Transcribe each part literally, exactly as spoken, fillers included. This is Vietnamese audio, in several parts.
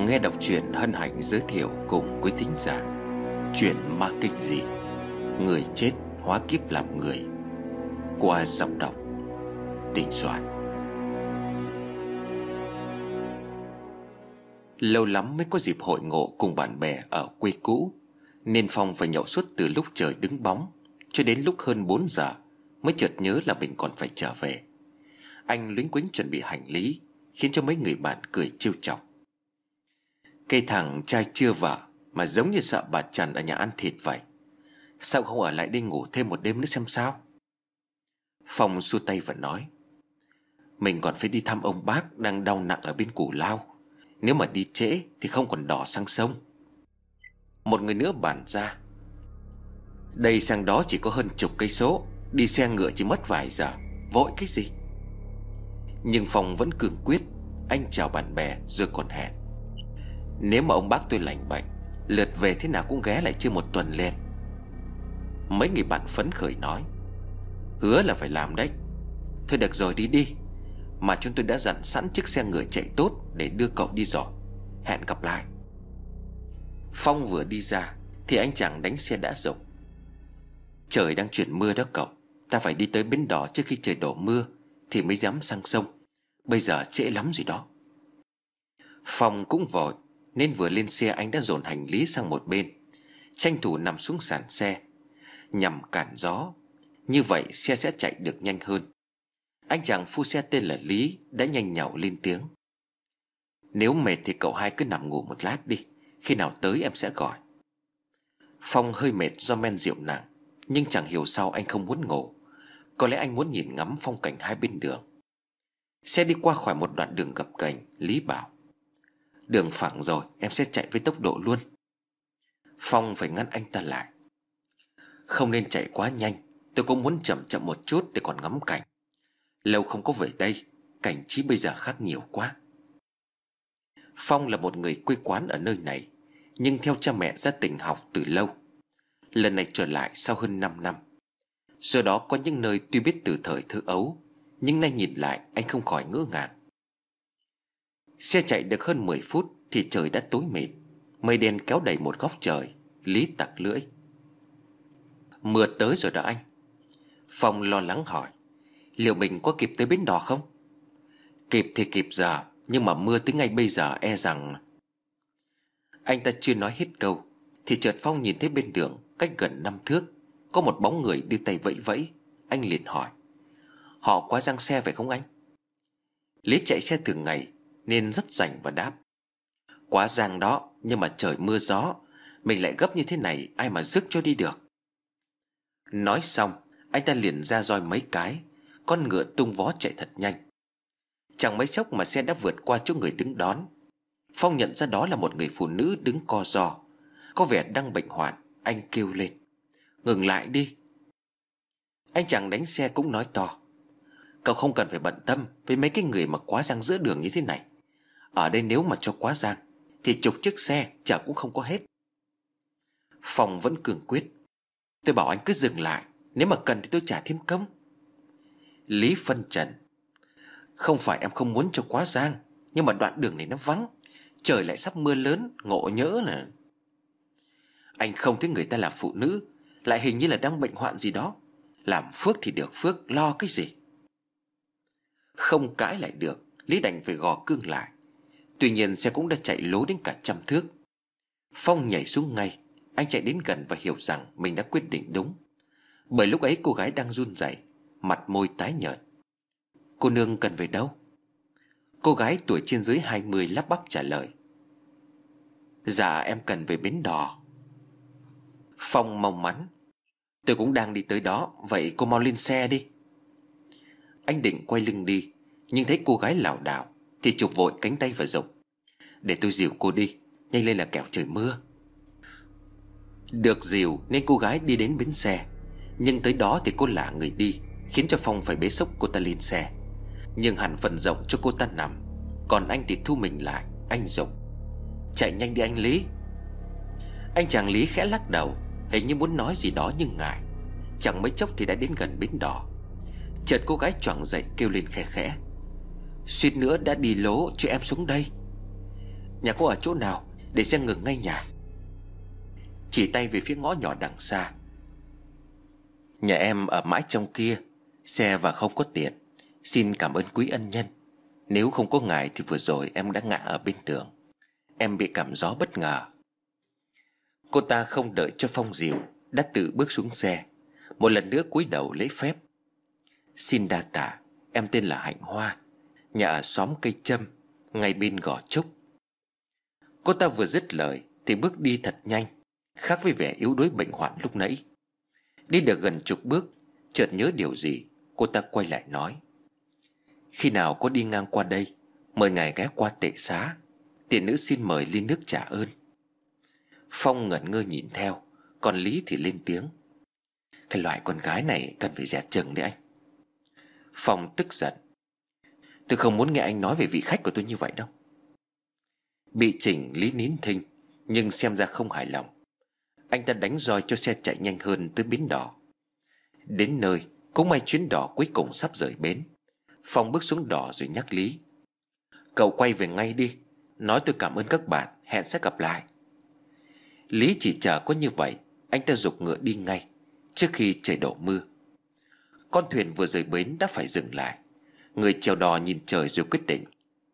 Nghe đọc truyện hân hạnh giới thiệu cùng quý thính giả Chuyện ma kinh dị Người chết hóa kiếp làm người, qua giọng đọc Đình Soạn. Lâu lắm mới có dịp hội ngộ cùng bạn bè ở quê cũ, nên Phong phải nhậu suốt từ lúc trời đứng bóng cho đến lúc hơn bốn giờ mới chợt nhớ là mình còn phải trở về. Anh luếnh quýnh chuẩn bị hành lý, khiến cho mấy người bạn cười trêu chọc. Cây thằng trai chưa vợ mà giống như sợ bà Trần ở nhà ăn thịt vậy, sao không ở lại đây ngủ thêm một đêm nữa xem sao? Phong xua tay và nói: Mình còn phải đi thăm ông bác đang đau nặng ở bên Cù Lao. Nếu mà đi trễ thì không còn đò sang sông. Một người nữa bàn ra: Đây sang đó chỉ có hơn chục cây số, đi xe ngựa chỉ mất vài giờ, vội cái gì? Nhưng Phong vẫn cương quyết. Anh chào bạn bè rồi còn hẹn: Nếu mà ông bác tôi lành bệnh, lượt về thế nào cũng ghé lại chưa một tuần lên. Mấy người bạn phấn khởi nói: Hứa là phải làm đấy. Thôi được rồi, đi đi. Mà chúng tôi đã dặn sẵn chiếc xe ngựa chạy tốt để đưa cậu đi rồi. Hẹn gặp lại. Phong vừa đi ra thì anh chàng đánh xe đã dục: Trời đang chuyển mưa đó cậu, ta phải đi tới bến đò trước khi trời đổ mưa thì mới dám sang sông. Bây giờ trễ lắm rồi đó. Phong cũng vội, nên vừa lên xe anh đã dồn hành lý sang một bên, tranh thủ nằm xuống sàn xe nhằm cản gió. Như vậy xe sẽ chạy được nhanh hơn. Anh chàng phu xe tên là Lý đã nhanh nhảu lên tiếng: Nếu mệt thì cậu hai cứ nằm ngủ một lát đi, khi nào tới em sẽ gọi. Phong hơi mệt do men rượu nặng, nhưng chẳng hiểu sao anh không muốn ngủ. Có lẽ anh muốn nhìn ngắm phong cảnh hai bên đường. Xe đi qua khỏi một đoạn đường gập ghềnh, Lý bảo: Đường phẳng rồi, em sẽ chạy với tốc độ luôn. Phong phải ngăn anh ta lại: Không nên chạy quá nhanh, tôi cũng muốn chậm chậm một chút để còn ngắm cảnh. Lâu không có về đây, cảnh trí bây giờ khác nhiều quá. Phong là một người quê quán ở nơi này, nhưng theo cha mẹ ra tỉnh học từ lâu. Lần này trở lại sau hơn năm năm. Do đó có những nơi tuy biết từ thời thơ ấu, nhưng nay nhìn lại anh không khỏi ngỡ ngàng. Xe chạy được hơn mười phút thì trời đã tối mịt. Mây đen kéo đầy một góc trời. Lý tặc lưỡi: Mưa tới rồi đó anh. Phong lo lắng hỏi: Liệu mình có kịp tới bến đò không? Kịp thì kịp giờ, nhưng mà mưa tới ngay bây giờ e rằng... Anh ta chưa nói hết câu thì chợt Phong nhìn thấy bên đường cách gần năm thước có một bóng người đưa tay vẫy vẫy. Anh liền hỏi: Họ qua giăng xe phải không anh? Lý chạy xe thường ngày nên rất rành và đáp: Quá giang đó, nhưng mà trời mưa gió, mình lại gấp như thế này, ai mà rước cho đi được. Nói xong anh ta liền ra roi mấy cái. Con ngựa tung vó chạy thật nhanh. Chẳng mấy chốc mà xe đã vượt qua chỗ người đứng đón. Phong nhận ra đó là một người phụ nữ đứng co ro, có vẻ đang bệnh hoạn. Anh kêu lên: Ngừng lại đi. Anh chàng đánh xe cũng nói to: Cậu không cần phải bận tâm với mấy cái người mà quá giang giữa đường như thế này. Ở đây nếu mà cho quá giang thì chục chiếc xe chở cũng không có hết. Phong vẫn cường quyết: Tôi bảo anh cứ dừng lại, nếu mà cần thì tôi trả thêm công. Lý phân trần: Không phải em không muốn cho quá giang, nhưng mà đoạn đường này nó vắng, trời lại sắp mưa lớn, ngộ nhỡ nè. Anh không thấy người ta là phụ nữ, lại hình như là đang bệnh hoạn gì đó. Làm phước thì được phước, lo cái gì? Không cãi lại được, Lý đành phải gò cương lại. Tuy nhiên xe cũng đã chạy lố đến cả trăm thước. Phong nhảy xuống ngay. Anh chạy đến gần và hiểu rằng mình đã quyết định đúng. Bởi lúc ấy cô gái đang run rẩy, mặt môi tái nhợt. Cô nương cần về đâu? Cô gái tuổi trên dưới hai mươi lắp bắp trả lời: Dạ em cần về bến đò. Phong mong mắn: Tôi cũng đang đi tới đó, vậy cô mau lên xe đi. Anh định quay lưng đi, nhưng thấy cô gái lảo đảo thì chụp vội cánh tay và giục: Để tôi dìu cô đi, nhanh lên là kẻo trời mưa. Được dìu nên cô gái đi đến bến xe. Nhưng tới đó thì cô lả người đi, khiến cho Phong phải bế xốc cô ta lên xe. Nhưng hẳn phần rộng cho cô ta nằm. Còn anh thì thu mình lại. Anh giục: Chạy nhanh đi anh Lý. Anh chàng Lý khẽ lắc đầu, hình như muốn nói gì đó nhưng ngại. Chẳng mấy chốc thì đã đến gần bến đò. Chợt cô gái choàng dậy kêu lên khẽ khẽ: Suýt nữa đã đi lố cho em xuống đây. Nhà cô ở chỗ nào, để xe ngừng ngay nhà. Chỉ tay về phía ngõ nhỏ đằng xa. Nhà em ở mãi trong kia, xe và không có tiền. Xin cảm ơn quý ân nhân. Nếu không có ngài thì vừa rồi em đã ngã ở bên đường. Em bị cảm gió bất ngờ. Cô ta không đợi cho Phong dìu, đã tự bước xuống xe, một lần nữa cúi đầu lễ phép. Xin đa tạ, em tên là Hạnh Hoa, nhà ở xóm Cây Châm, ngay bên Gò Trúc. Cô ta vừa dứt lời thì bước đi thật nhanh, khác với vẻ yếu đuối bệnh hoạn lúc nãy. Đi được gần chục bước, chợt nhớ điều gì, cô ta quay lại nói: Khi nào có đi ngang qua đây, mời ngài ghé qua tệ xá, tiền nữ xin mời ly nước trả ơn. Phong ngẩn ngơ nhìn theo, còn Lý thì lên tiếng: Cái loại con gái này cần phải dè chừng đấy anh. Phong tức giận: Tôi không muốn nghe anh nói về vị khách của tôi như vậy đâu. Bị chỉnh, Lý nín thinh, nhưng xem ra không hài lòng. Anh ta đánh roi cho xe chạy nhanh hơn tới bến đò. Đến nơi, cũng may chuyến đò cuối cùng sắp rời bến. Phong bước xuống đò rồi nhắc Lý: Cậu quay về ngay đi, nói tôi cảm ơn các bạn, hẹn sẽ gặp lại. Lý chỉ chờ có như vậy, anh ta giục ngựa đi ngay, trước khi trời đổ mưa. Con thuyền vừa rời bến đã phải dừng lại. Người chèo đò nhìn trời rồi quyết định: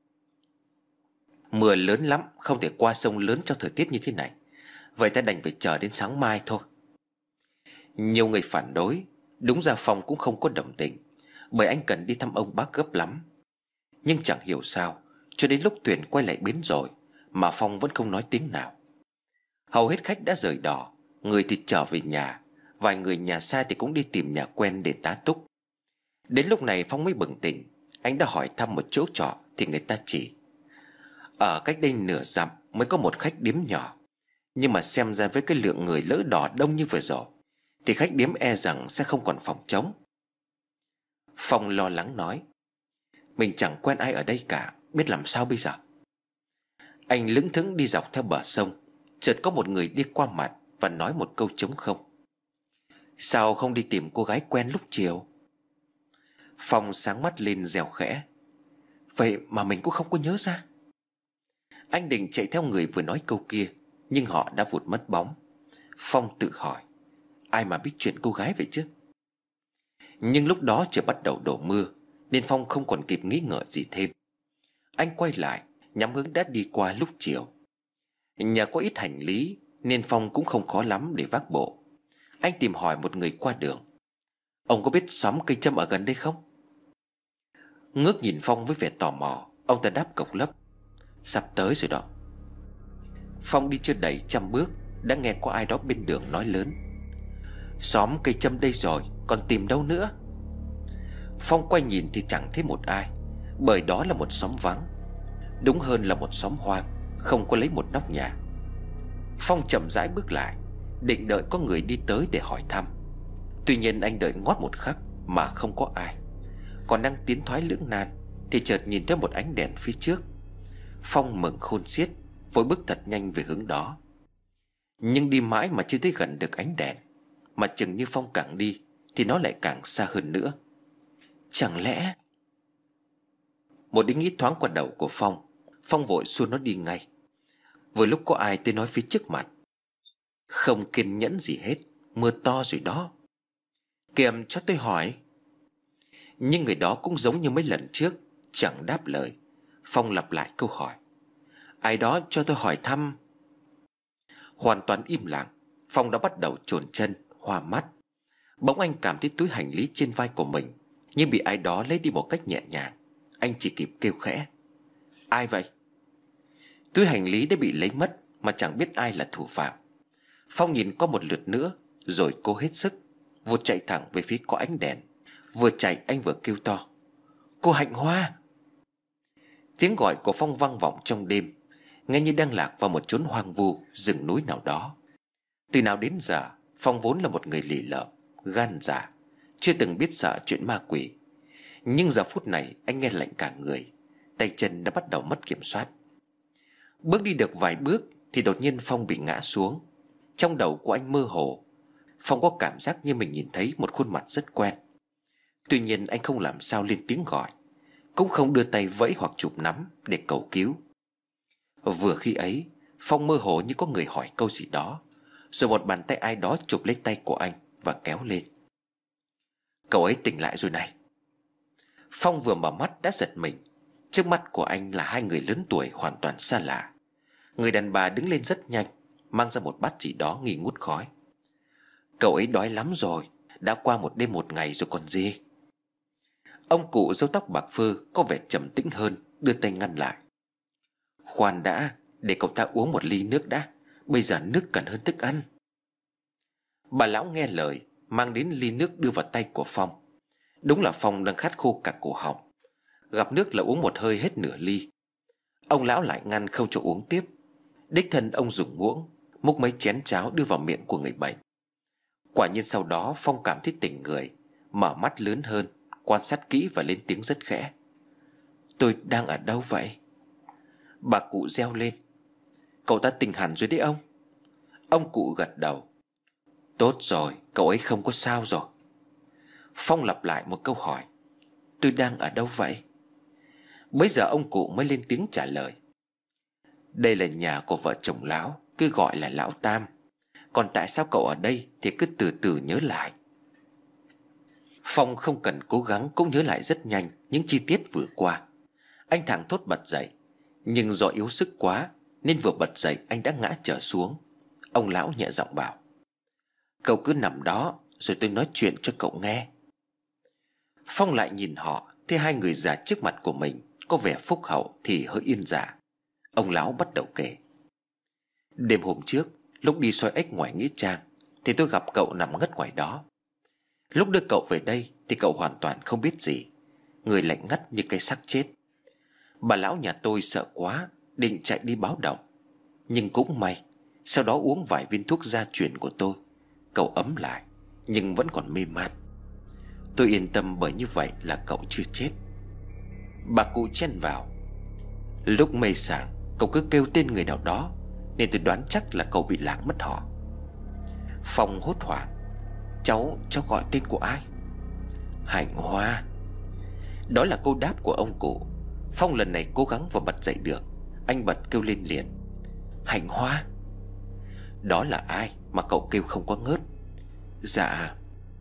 Mưa lớn lắm, không thể qua sông lớn trong thời tiết như thế này. Vậy ta đành phải chờ đến sáng mai thôi. Nhiều người phản đối. Đúng ra Phong cũng không có đồng tình, bởi anh cần đi thăm ông bác gấp lắm. Nhưng chẳng hiểu sao, cho đến lúc thuyền quay lại bến rồi mà Phong vẫn không nói tiếng nào. Hầu hết khách đã rời đò, người thì trở về nhà, vài người nhà xa thì cũng đi tìm nhà quen để tá túc. Đến lúc này Phong mới bừng tỉnh. Anh đã hỏi thăm một chỗ trọ thì người ta chỉ: Ở cách đây nửa dặm mới có một khách điếm nhỏ. Nhưng mà xem ra với cái lượng người lỡ đò đông như vừa rồi thì khách điếm e rằng sẽ không còn phòng trống. Phong lo lắng nói: Mình chẳng quen ai ở đây cả, biết làm sao bây giờ. Anh lững thững đi dọc theo bờ sông. Chợt có một người đi qua mặt và nói một câu trống không: Sao không đi tìm cô gái quen lúc chiều? Phong sáng mắt lên rèo khẽ: Vậy mà mình cũng không có nhớ ra. Anh định chạy theo người vừa nói câu kia, nhưng họ đã vụt mất bóng. Phong tự hỏi: Ai mà biết chuyện cô gái vậy chứ? Nhưng lúc đó trời bắt đầu đổ mưa, nên Phong không còn kịp nghĩ ngợi gì thêm. Anh quay lại nhắm hướng đã đi qua lúc chiều. Nhà có ít hành lý nên Phong cũng không khó lắm để vác bộ. Anh tìm hỏi một người qua đường: Ông có biết xóm Cây Châm ở gần đây không? Ngước nhìn Phong với vẻ tò mò, ông ta đáp cộc lấp: Sắp tới rồi đó. Phong đi chưa đầy trăm bước đã nghe có ai đó bên đường nói lớn: Xóm Cây Châm đây rồi, còn tìm đâu nữa? Phong quay nhìn thì chẳng thấy một ai, bởi đó là một xóm vắng. Đúng hơn là một xóm hoang, không có lấy một nóc nhà. Phong chậm rãi bước lại, định đợi có người đi tới để hỏi thăm. Tuy nhiên anh đợi ngót một khắc mà không có ai. Còn đang tiến thoái lưỡng nan thì chợt nhìn thấy một ánh đèn phía trước. Phong mừng khôn xiết, vội bước thật nhanh về hướng đó. Nhưng đi mãi mà chưa thấy gần được ánh đèn, mà chừng như Phong càng đi thì nó lại càng xa hơn nữa. Chẳng lẽ... Một ý nghĩ thoáng qua đầu của Phong. Phong vội xua nó đi ngay. Vừa lúc có ai tới nói phía trước mặt: Không kiên nhẫn gì hết, mưa to rồi đó. Kèm cho tôi hỏi. Nhưng người đó cũng giống như mấy lần trước, chẳng đáp lời. Phong lặp lại câu hỏi: Ai đó cho tôi hỏi thăm. Hoàn toàn im lặng. Phong đã bắt đầu chồn chân, hoa mắt. Bỗng anh cảm thấy túi hành lý trên vai của mình như bị ai đó lấy đi một cách nhẹ nhàng. Anh chỉ kịp kêu khẽ: Ai vậy? Túi hành lý đã bị lấy mất mà chẳng biết ai là thủ phạm. Phong nhìn qua một lượt nữa rồi cố hết sức vụt chạy thẳng về phía có ánh đèn. Vừa chạy anh vừa kêu to: Cô Hạnh Hoa! Tiếng gọi của Phong vang vọng trong đêm, nghe như đang lạc vào một chốn hoang vu rừng núi nào đó. Từ nào đến giờ Phong vốn là một người lì lợm, gan dạ, chưa từng biết sợ chuyện ma quỷ. Nhưng giờ phút này anh nghe lạnh cả người, tay chân đã bắt đầu mất kiểm soát. Bước đi được vài bước thì đột nhiên Phong bị ngã xuống. Trong đầu của anh mơ hồ. Phong có cảm giác như mình nhìn thấy một khuôn mặt rất quen. Tuy nhiên anh không làm sao lên tiếng gọi, cũng không đưa tay vẫy hoặc chụp nắm để cầu cứu. Vừa khi ấy, Phong mơ hồ như có người hỏi câu gì đó, rồi một bàn tay ai đó chụp lấy tay của anh và kéo lên. Cậu ấy tỉnh lại rồi này. Phong vừa mở mắt đã giật mình. Trước mắt của anh là hai người lớn tuổi hoàn toàn xa lạ. Người đàn bà đứng lên rất nhanh, mang ra một bát gì đó nghi ngút khói. Cậu ấy đói lắm rồi, đã qua một đêm một ngày rồi còn gì. Ông cụ râu tóc bạc phơ có vẻ trầm tĩnh hơn, đưa tay ngăn lại. Khoan đã, để cậu ta uống một ly nước đã. Bây giờ nước cần hơn thức ăn. Bà lão nghe lời, mang đến ly nước đưa vào tay của Phong. Đúng là Phong đang khát khô cả cổ họng. Gặp nước là uống một hơi hết nửa ly. Ông lão lại ngăn không cho uống tiếp. Đích thân ông dùng muỗng múc mấy chén cháo đưa vào miệng của người bệnh. Quả nhiên sau đó Phong cảm thấy tỉnh người, mở mắt lớn hơn, quan sát kỹ và lên tiếng rất khẽ. Tôi đang ở đâu vậy? Bà cụ reo lên. Cậu ta tỉnh hẳn rồi đấy ông. Ông cụ gật đầu. Tốt rồi, cậu ấy không có sao rồi. Phong lặp lại một câu hỏi. Tôi đang ở đâu vậy? Bấy giờ ông cụ mới lên tiếng trả lời. Đây là nhà của vợ chồng lão, cứ gọi là lão Tam. Còn tại sao cậu ở đây thì cứ từ từ nhớ lại. Phong không cần cố gắng cũng nhớ lại rất nhanh những chi tiết vừa qua. Anh thẳng thốt bật dậy, nhưng do yếu sức quá nên vừa bật dậy anh đã ngã trở xuống. Ông lão nhẹ giọng bảo. Cậu cứ nằm đó rồi tôi nói chuyện cho cậu nghe. Phong lại nhìn họ, thấy hai người già trước mặt của mình có vẻ phúc hậu thì hơi yên dạ. Ông lão bắt đầu kể. Đêm hôm trước, lúc đi soi ếch ngoài nghĩa trang thì tôi gặp cậu nằm ngất ngoài đó. Lúc đưa cậu về đây thì cậu hoàn toàn không biết gì, người lạnh ngắt như cái xác chết. Bà lão nhà tôi sợ quá, định chạy đi báo động. Nhưng cũng may, sau đó uống vài viên thuốc gia truyền của tôi, cậu ấm lại nhưng vẫn còn mê man. Tôi yên tâm bởi như vậy là cậu chưa chết. Bà cụ chen vào. Lúc mê sảng, cậu cứ kêu tên người nào đó, nên tôi đoán chắc là cậu bị lạc mất họ. Phong hốt hoảng. Cháu, cháu gọi tên của ai? Hạnh Hoa. Đó là câu đáp của ông cụ. Phong lần này cố gắng và bật dậy được. Anh bật kêu lên liền. Hạnh Hoa? Đó là ai mà cậu kêu không có ngớt? Dạ.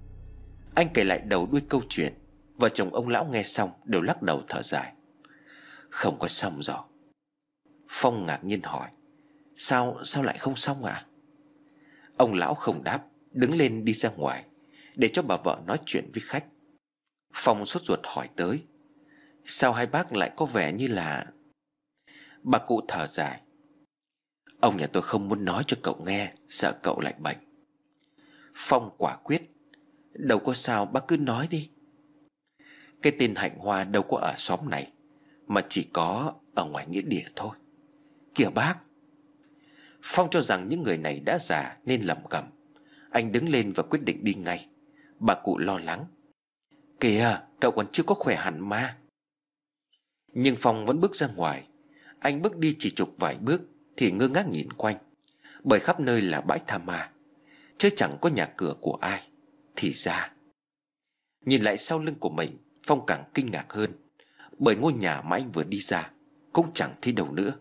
Anh kể lại đầu đuôi câu chuyện. Vợ chồng ông lão nghe xong đều lắc đầu thở dài. Không có xong rồi. Phong ngạc nhiên hỏi. Sao, sao lại không xong ạ? À? Ông lão không đáp, đứng lên đi ra ngoài để cho bà vợ nói chuyện với khách. Phong sốt ruột hỏi tới. Sao hai bác lại có vẻ như là... Bà cụ thở dài. Ông nhà tôi không muốn nói cho cậu nghe, sợ cậu lại bệnh. Phong quả quyết. Đâu có sao, bác cứ nói đi. Cái tên Hạnh Hoa đâu có ở xóm này, mà chỉ có ở ngoài nghĩa địa thôi. Kìa bác. Phong cho rằng những người này đã già nên lẩm cẩm. Anh đứng lên và quyết định đi ngay. Bà cụ lo lắng. Kìa, cậu còn chưa có khỏe hẳn mà. Nhưng Phong vẫn bước ra ngoài. Anh bước đi chỉ chục vài bước thì ngơ ngác nhìn quanh, bởi khắp nơi là bãi tha ma, chứ chẳng có nhà cửa của ai. Thì ra, nhìn lại sau lưng của mình, Phong càng kinh ngạc hơn, bởi ngôi nhà mà anh vừa đi ra cũng chẳng thấy đâu nữa.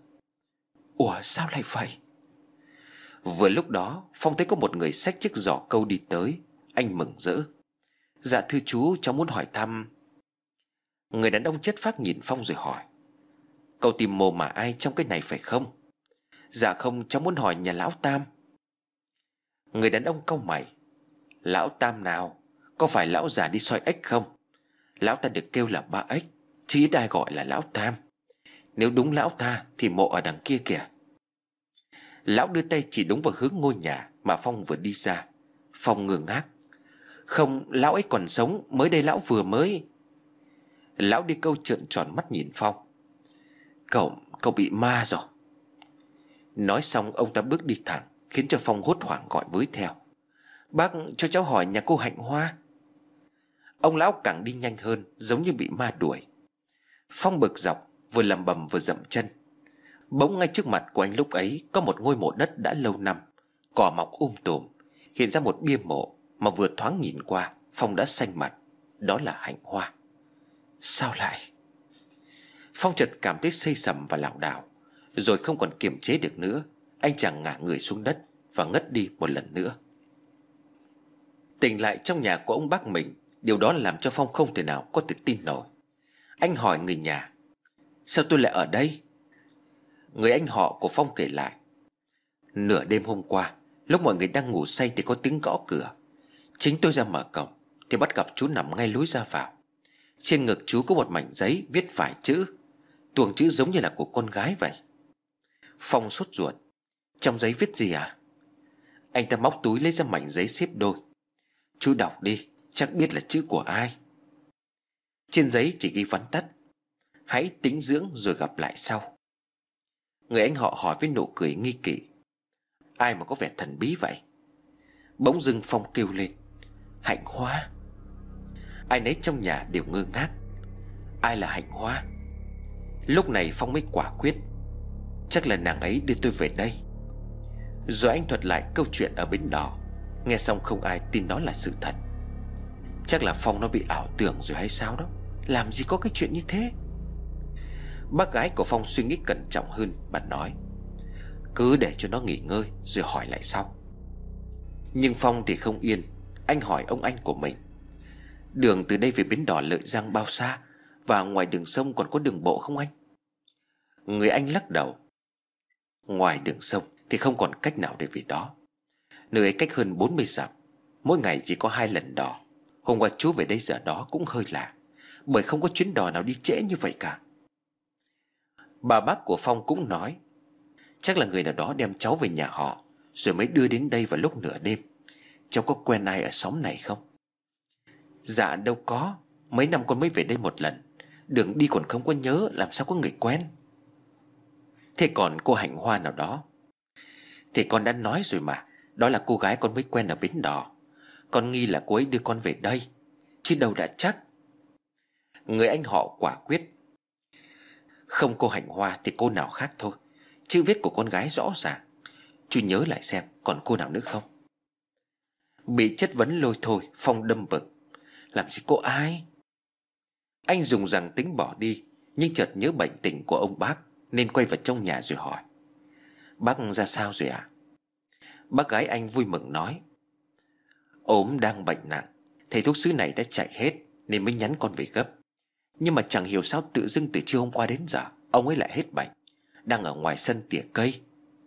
Ủa sao lại vậy? Vừa lúc đó Phong thấy có một người xách chiếc giỏ câu đi tới. Anh mừng rỡ. Dạ thưa chú, cháu muốn hỏi thăm. Người đàn ông chất phác nhìn Phong rồi hỏi. Cậu tìm mồ mà ai trong cái này phải không? Dạ không, cháu muốn hỏi nhà lão Tam. Người đàn ông cau mày. Lão Tam nào? Có phải lão già đi soi ếch không? Lão ta được kêu là ba ếch, chứ ít ai gọi là lão Tam. Nếu đúng lão ta thì mộ ở đằng kia kìa. Lão đưa tay chỉ đúng vào hướng ngôi nhà mà Phong vừa đi ra. Phong ngơ ngác. Không, lão ấy còn sống, mới đây lão vừa mới. Lão đi câu trợn tròn mắt nhìn Phong. Cậu, cậu bị ma rồi. Nói xong ông ta bước đi thẳng, khiến cho Phong hốt hoảng gọi với theo. Bác cho cháu hỏi nhà cô Hạnh Hoa. Ông lão càng đi nhanh hơn, giống như bị ma đuổi. Phong bực dọc, vừa lầm bầm vừa dậm chân. Bỗng ngay trước mặt của anh lúc ấy có một ngôi mộ đất đã lâu năm, cỏ mọc um tùm, hiện ra một bia mộ mà vừa thoáng nhìn qua Phong đã xanh mặt. Đó là Hạnh Hoa. Sao lại? Phong chợt cảm thấy xây sầm và lảo đảo. Rồi không còn kiềm chế được nữa, anh chàng ngả người xuống đất và ngất đi một lần nữa. Tỉnh lại trong nhà của ông bác mình, điều đó làm cho Phong không thể nào có thể tin nổi. Anh hỏi người nhà: sao tôi lại ở đây? Người anh họ của Phong kể lại: nửa đêm hôm qua, lúc mọi người đang ngủ say thì có tiếng gõ cửa. Chính tôi ra mở cổng thì bắt gặp chú nằm ngay lối ra vào. Trên ngực chú có một mảnh giấy viết vài chữ, tuồng chữ giống như là của con gái vậy. Phong sốt ruột: trong giấy viết gì à? Anh ta móc túi lấy ra mảnh giấy xếp đôi. Chú đọc đi, chắc biết là chữ của ai. Trên giấy chỉ ghi vắn tắt: hãy tĩnh dưỡng rồi gặp lại sau. Người anh họ hỏi với nụ cười nghi kỵ: ai mà có vẻ thần bí vậy? Bỗng dưng Phong kêu lên: Hạnh Hoa. Ai nấy trong nhà đều ngơ ngác. Ai là Hạnh Hoa? Lúc này Phong mới quả quyết: chắc là nàng ấy đưa tôi về đây. Rồi anh thuật lại câu chuyện ở bến đò. Nghe xong không ai tin đó là sự thật. Chắc là Phong nó bị ảo tưởng rồi hay sao đó, làm gì có cái chuyện như thế. Bác gái của Phong suy nghĩ cẩn trọng hơn. Bà nói: cứ để cho nó nghỉ ngơi rồi hỏi lại sau. Nhưng Phong thì không yên. Anh hỏi ông anh của mình: đường từ đây về bến đò Lợi Giang bao xa? Và ngoài đường sông còn có đường bộ không anh? Người anh lắc đầu: ngoài đường sông thì không còn cách nào để về đó. Nơi ấy cách hơn bốn mươi dặm, mỗi ngày chỉ có hai lần đò. Hôm qua chú về đây giờ đó cũng hơi lạ, bởi không có chuyến đò nào đi trễ như vậy cả. Bà bác của Phong cũng nói: chắc là người nào đó đem cháu về nhà họ rồi mới đưa đến đây vào lúc nửa đêm. Cháu có quen ai ở xóm này không? Dạ đâu có, mấy năm con mới về đây một lần, đường đi còn không có nhớ, làm sao có người quen. Thế còn cô Hạnh Hoa nào đó? Thì con đã nói rồi mà, đó là cô gái con mới quen ở bến đò. Con nghi là cô ấy đưa con về đây, chứ đâu đã chắc. Người anh họ quả quyết: không cô Hạnh Hoa thì cô nào khác thôi. Chữ viết của con gái rõ ràng. Chú nhớ lại xem còn cô nào nữa không. Bị chất vấn lôi thôi, Phong đâm bực: làm gì có ai. Anh dùng rằng tính bỏ đi, nhưng chợt nhớ bệnh tình của ông bác nên quay vào trong nhà rồi hỏi: bác ra sao rồi ạ? À? Bác gái anh vui mừng nói: ốm đang bệnh nặng, thầy thuốc xứ này đã chạy hết nên mới nhắn con về gấp. Nhưng mà chẳng hiểu sao tự dưng từ trưa hôm qua đến giờ ông ấy lại hết bệnh, đang ở ngoài sân tỉa cây.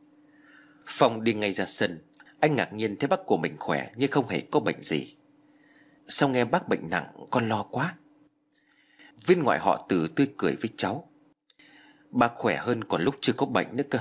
Phong đi ngay ra sân. Anh ngạc nhiên thấy bác của mình khỏe nhưng không hề có bệnh gì. Sao nghe bác bệnh nặng con lo quá. Viên ngoại họ Từ tươi cười với cháu: bác khỏe hơn còn lúc chưa có bệnh nữa cơ.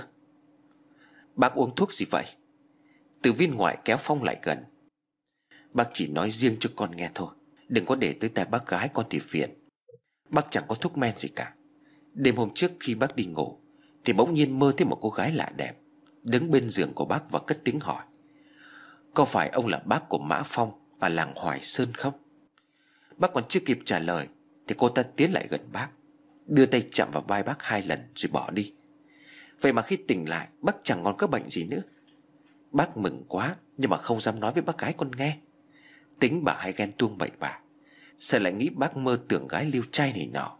Bác uống thuốc gì vậy? Từ viên ngoại kéo Phong lại gần: bác chỉ nói riêng cho con nghe thôi, đừng có để tới tai bác gái con thì phiền. Bác chẳng có thuốc men gì cả. Đêm hôm trước khi bác đi ngủ thì bỗng nhiên mơ thấy một cô gái lạ đẹp đứng bên giường của bác và cất tiếng hỏi: có phải ông là bác của Mã Phong ở làng Hoài Sơn không? Bác còn chưa kịp trả lời thì cô ta tiến lại gần bác, đưa tay chạm vào vai bác hai lần rồi bỏ đi. Vậy mà khi tỉnh lại bác chẳng còn có bệnh gì nữa. Bác mừng quá nhưng mà không dám nói với bác gái con nghe. Tính bà hay ghen tuông bậy bạ, sợ lại nghĩ bác mơ tưởng gái liêu trai này nọ.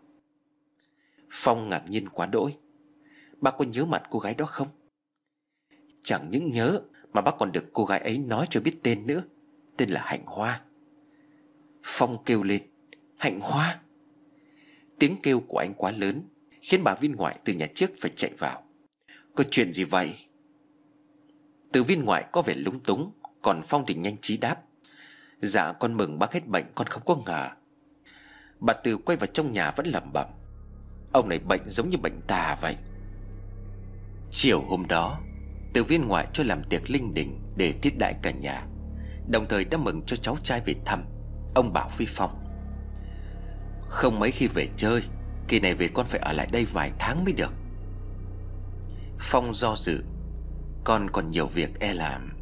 Phong ngạc nhiên quá đỗi: bác có nhớ mặt cô gái đó không? Chẳng những nhớ mà bác còn được cô gái ấy nói cho biết tên nữa. Tên là Hạnh Hoa. Phong kêu lên: Hạnh Hoa! Tiếng kêu của anh quá lớn khiến bà viên ngoại từ nhà trước phải chạy vào. Có chuyện gì vậy? Từ viên ngoại có vẻ lúng túng, còn Phong thì nhanh trí đáp: dạ con mừng bác hết bệnh, con không có ngờ. Bà Từ quay vào trong nhà vẫn lẩm bẩm: ông này bệnh giống như bệnh tà vậy. Chiều hôm đó, Từ viên ngoại cho làm tiệc linh đình để tiếp đãi cả nhà, đồng thời đã mừng cho cháu trai về thăm. Ông bảo với Phong: không mấy khi về chơi, kỳ này về con phải ở lại đây vài tháng mới được. Phong do dự: con còn nhiều việc e làm.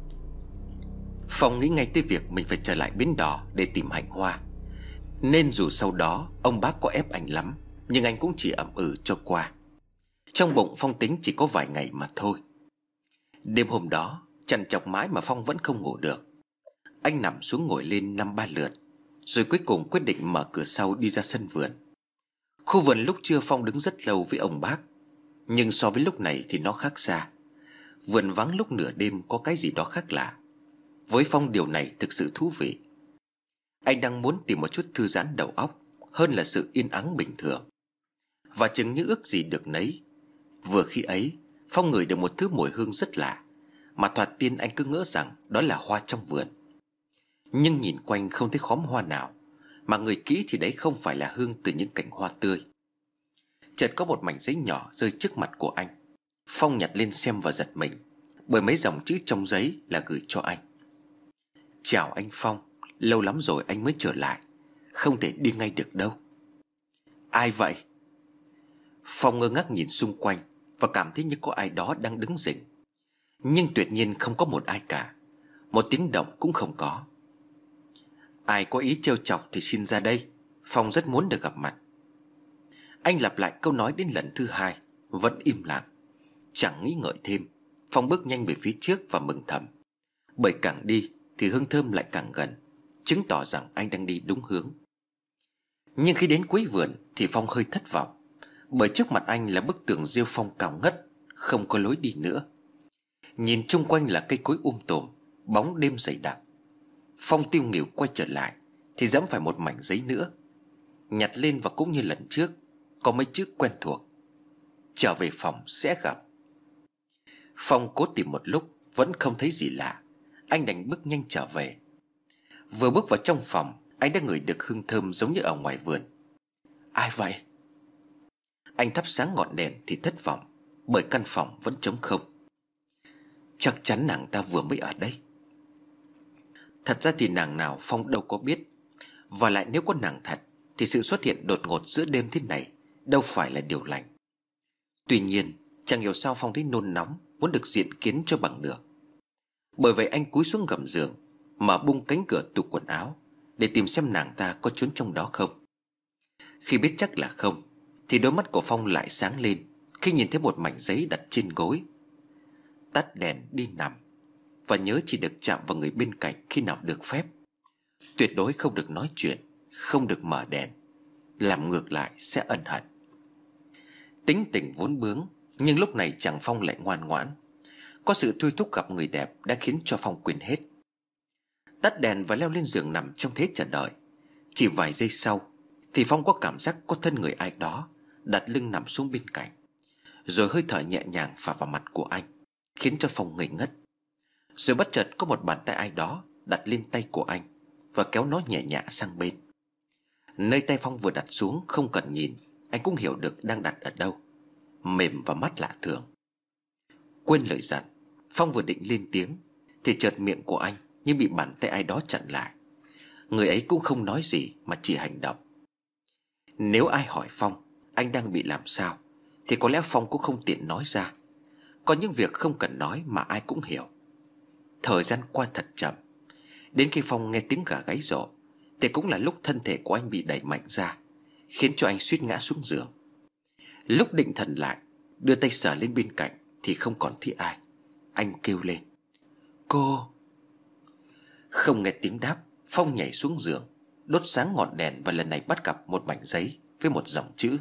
Phong nghĩ ngay tới việc mình phải trở lại bến đò để tìm Hạnh Hoa. Nên dù sau đó ông bác có ép anh lắm, nhưng anh cũng chỉ ậm ừ cho qua. Trong bụng Phong tính chỉ có vài ngày mà thôi. Đêm hôm đó trằn trọc mãi mà Phong vẫn không ngủ được. Anh nằm xuống ngồi lên năm ba lượt, rồi cuối cùng quyết định mở cửa sau đi ra sân vườn. Khu vườn lúc trưa Phong đứng rất lâu với ông bác, Nhưng so với lúc này thì nó khác xa. Vườn vắng lúc nửa đêm có cái gì đó khác lạ. Với Phong điều này thực sự thú vị. Anh đang muốn tìm một chút thư giãn đầu óc hơn là sự yên ắng bình thường. Và chừng như ước gì được nấy. Vừa khi ấy, Phong ngửi được một thứ mùi hương rất lạ, mà thoạt tiên anh cứ ngỡ rằng đó là hoa trong vườn. Nhưng nhìn quanh không thấy khóm hoa nào, mà người kỹ thì đấy không phải là hương từ những cành hoa tươi. Chợt có một mảnh giấy nhỏ rơi trước mặt của anh. Phong nhặt lên xem và giật mình, bởi mấy dòng chữ trong giấy là gửi cho anh. Chào anh Phong, lâu lắm rồi anh mới trở lại, không thể đi ngay được đâu. Ai vậy? Phong ngơ ngác nhìn xung quanh và cảm thấy như có ai đó đang đứng rình. Nhưng tuyệt nhiên không có một ai cả. Một tiếng động cũng không có. Ai có ý trêu chọc thì xin ra đây, Phong rất muốn được gặp mặt. Anh lặp lại câu nói đến lần thứ hai, vẫn im lặng. Chẳng nghĩ ngợi thêm, Phong bước nhanh về phía trước và mừng thầm. Bởi càng đi thì hương thơm lại càng gần, chứng tỏ rằng anh đang đi đúng hướng. Nhưng khi đến cuối vườn thì Phong hơi thất vọng, bởi trước mặt anh là bức tường rêu phong cao ngất, không có lối đi nữa. Nhìn chung quanh là cây cối um tùm, bóng đêm dày đặc. Phong tiêu nghỉu quay trở lại thì giẫm phải một mảnh giấy nữa. Nhặt lên và cũng như lần trước, có mấy chữ quen thuộc: trở về phòng sẽ gặp. Phong cố tìm một lúc vẫn không thấy gì lạ. Anh đành bước nhanh trở về. Vừa bước vào trong phòng, anh đã ngửi được hương thơm giống như ở ngoài vườn. Ai vậy? Anh thắp sáng ngọn đèn thì thất vọng, bởi căn phòng vẫn trống không. Chắc chắn nàng ta vừa mới ở đây. Thật ra thì nàng nào Phong đâu có biết. Và lại nếu có nàng thật thì sự xuất hiện đột ngột giữa đêm thế này đâu phải là điều lành. Tuy nhiên chẳng hiểu sao Phong thấy nôn nóng, muốn được diện kiến cho bằng được. Bởi vậy anh cúi xuống gầm giường, mở bung cánh cửa tủ quần áo để tìm xem nàng ta có trốn trong đó không. Khi biết chắc là không thì đôi mắt của Phong lại sáng lên khi nhìn thấy một mảnh giấy đặt trên gối: tắt đèn đi nằm, và nhớ chỉ được chạm vào người bên cạnh khi nào được phép. Tuyệt đối không được nói chuyện, không được mở đèn, làm ngược lại sẽ ân hận. Tính tình vốn bướng, nhưng lúc này chàng Phong lại ngoan ngoãn. Có sự thôi thúc gặp người đẹp đã khiến cho Phong quên hết. Tắt đèn và leo lên giường nằm trong thế chờ đợi. Chỉ vài giây sau thì Phong có cảm giác có thân người ai đó đặt lưng nằm xuống bên cạnh, rồi hơi thở nhẹ nhàng phả vào mặt của anh, khiến cho Phong ngây ngất. Rồi bất chợt có một bàn tay ai đó đặt lên tay của anh và kéo nó nhẹ nhẹ sang bên. Nơi tay Phong vừa đặt xuống không cần nhìn, anh cũng hiểu được đang đặt ở đâu. Mềm và mát lạ thường. Quên lời dặn, Phong vừa định lên tiếng thì chợt miệng của anh như bị bàn tay ai đó chặn lại. Người ấy cũng không nói gì mà chỉ hành động. Nếu ai hỏi Phong anh đang bị làm sao thì có lẽ Phong cũng không tiện nói ra. Có những việc không cần nói mà ai cũng hiểu. Thời gian qua thật chậm. Đến khi Phong nghe tiếng gà gáy rộ thì cũng là lúc thân thể của anh bị đẩy mạnh ra, khiến cho anh suýt ngã xuống giường. Lúc định thần lại, đưa tay sờ lên bên cạnh thì không còn thấy ai. Anh kêu lên: Cô! Không nghe tiếng đáp, Phong nhảy xuống giường, đốt sáng ngọn đèn và lần này bắt gặp một mảnh giấy với một dòng chữ: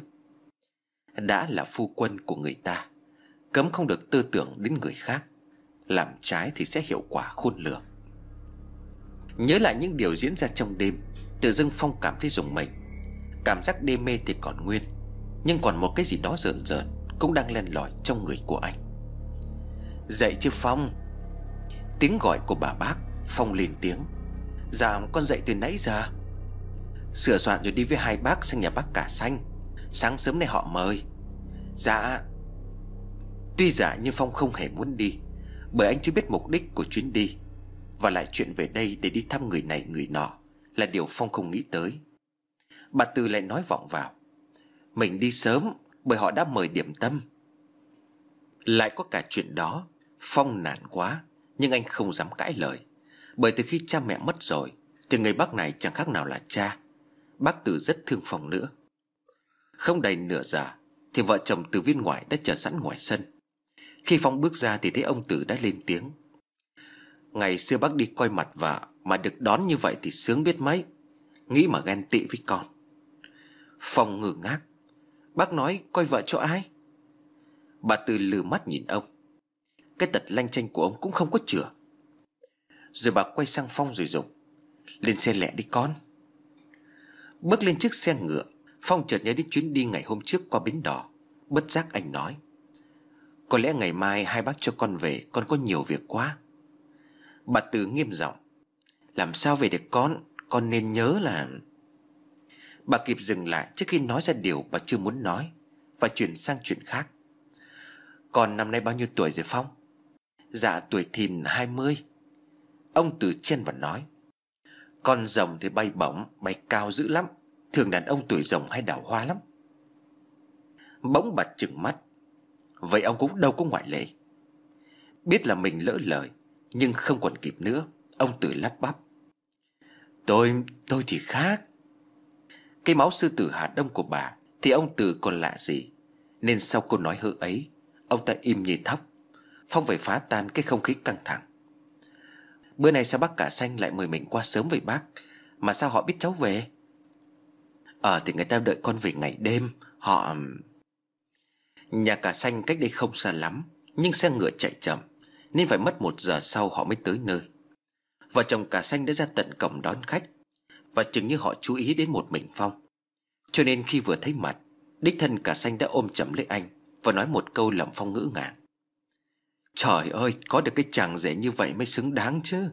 đã là phu quân của người ta, cấm không được tư tưởng đến người khác, làm trái thì sẽ hiệu quả khôn lường. Nhớ lại những điều diễn ra trong đêm, tự dưng Phong cảm thấy rùng mình. Cảm giác đê mê thì còn nguyên, nhưng còn một cái gì đó rợn rợn cũng đang len lỏi trong người của anh. Dậy chứ Phong! Tiếng gọi của bà bác. Phong lên tiếng: dạ con dậy từ nãy giờ. Sửa soạn rồi đi với hai bác sang nhà bác Cả Xanh, sáng sớm nay họ mời. Dạ. Tuy dạ nhưng Phong không hề muốn đi, bởi anh chưa biết mục đích của chuyến đi. Và lại chuyện về đây để đi thăm người này người nọ là điều Phong không nghĩ tới. Bà Từ lại nói vọng vào: mình đi sớm bởi họ đã mời điểm tâm. Lại có cả chuyện đó. Phong nản quá, nhưng anh không dám cãi lời. Bởi từ khi cha mẹ mất rồi thì người bác này chẳng khác nào là cha. Bác Từ rất thương Phong nữa. Không đầy nửa giờ thì vợ chồng Từ viên ngoại đã chờ sẵn ngoài sân. Khi Phong bước ra thì thấy ông Từ đã lên tiếng: ngày xưa bác đi coi mặt vợ mà được đón như vậy thì sướng biết mấy. Nghĩ mà ghen tị với con. Phong ngơ ngác: bác nói coi vợ cho ai? Bà Tư lừ mắt nhìn ông. Cái tật lanh chanh của ông cũng không có chữa. Rồi bà quay sang Phong rồi dục: lên xe lẹ đi con. Bước lên chiếc xe ngựa, Phong chợt nhớ đến chuyến đi ngày hôm trước qua bến đò. Bất giác anh nói: có lẽ ngày mai hai bác cho con về, con có nhiều việc quá. Bà Tư nghiêm giọng: làm sao về được con? Con nên nhớ là... Bà kịp dừng lại trước khi nói ra điều bà chưa muốn nói, và chuyển sang chuyện khác. Con năm nay bao nhiêu tuổi rồi Phong? Dạ tuổi thìn hai mươi. Ông Từ chen vào nói: con rồng thì bay bổng, bay cao dữ lắm. Thường đàn ông tuổi rồng hay đào hoa lắm. Bỗng bà trừng mắt: vậy ông cũng đâu có ngoại lệ. Biết là mình lỡ lời, nhưng không còn kịp nữa, ông Từ lắp bắp: Tôi, tôi thì khác. Cái máu sư tử Hà Đông của bà thì ông Từ còn lạ gì. Nên sau câu nói hơ ấy, ông ta im như thóc. Phong phải phá tan cái không khí căng thẳng. Bữa nay sao bác Cả Xanh lại mời mình qua sớm vậy bác? Mà sao họ biết cháu về? Ờ thì người ta đợi con về ngày đêm. Họ... Nhà Cả Xanh cách đây không xa lắm, nhưng xe ngựa chạy chậm, nên phải mất một giờ sau họ mới tới nơi. Vợ chồng Cả Xanh đã ra tận cổng đón khách, và chừng như họ chú ý đến một mình Phong. Cho nên khi vừa thấy mặt, đích thân Cả Xanh đã ôm chầm lấy anh và nói một câu làm Phong ngỡ ngàng: trời ơi, có được cái chàng rể như vậy mới xứng đáng chứ.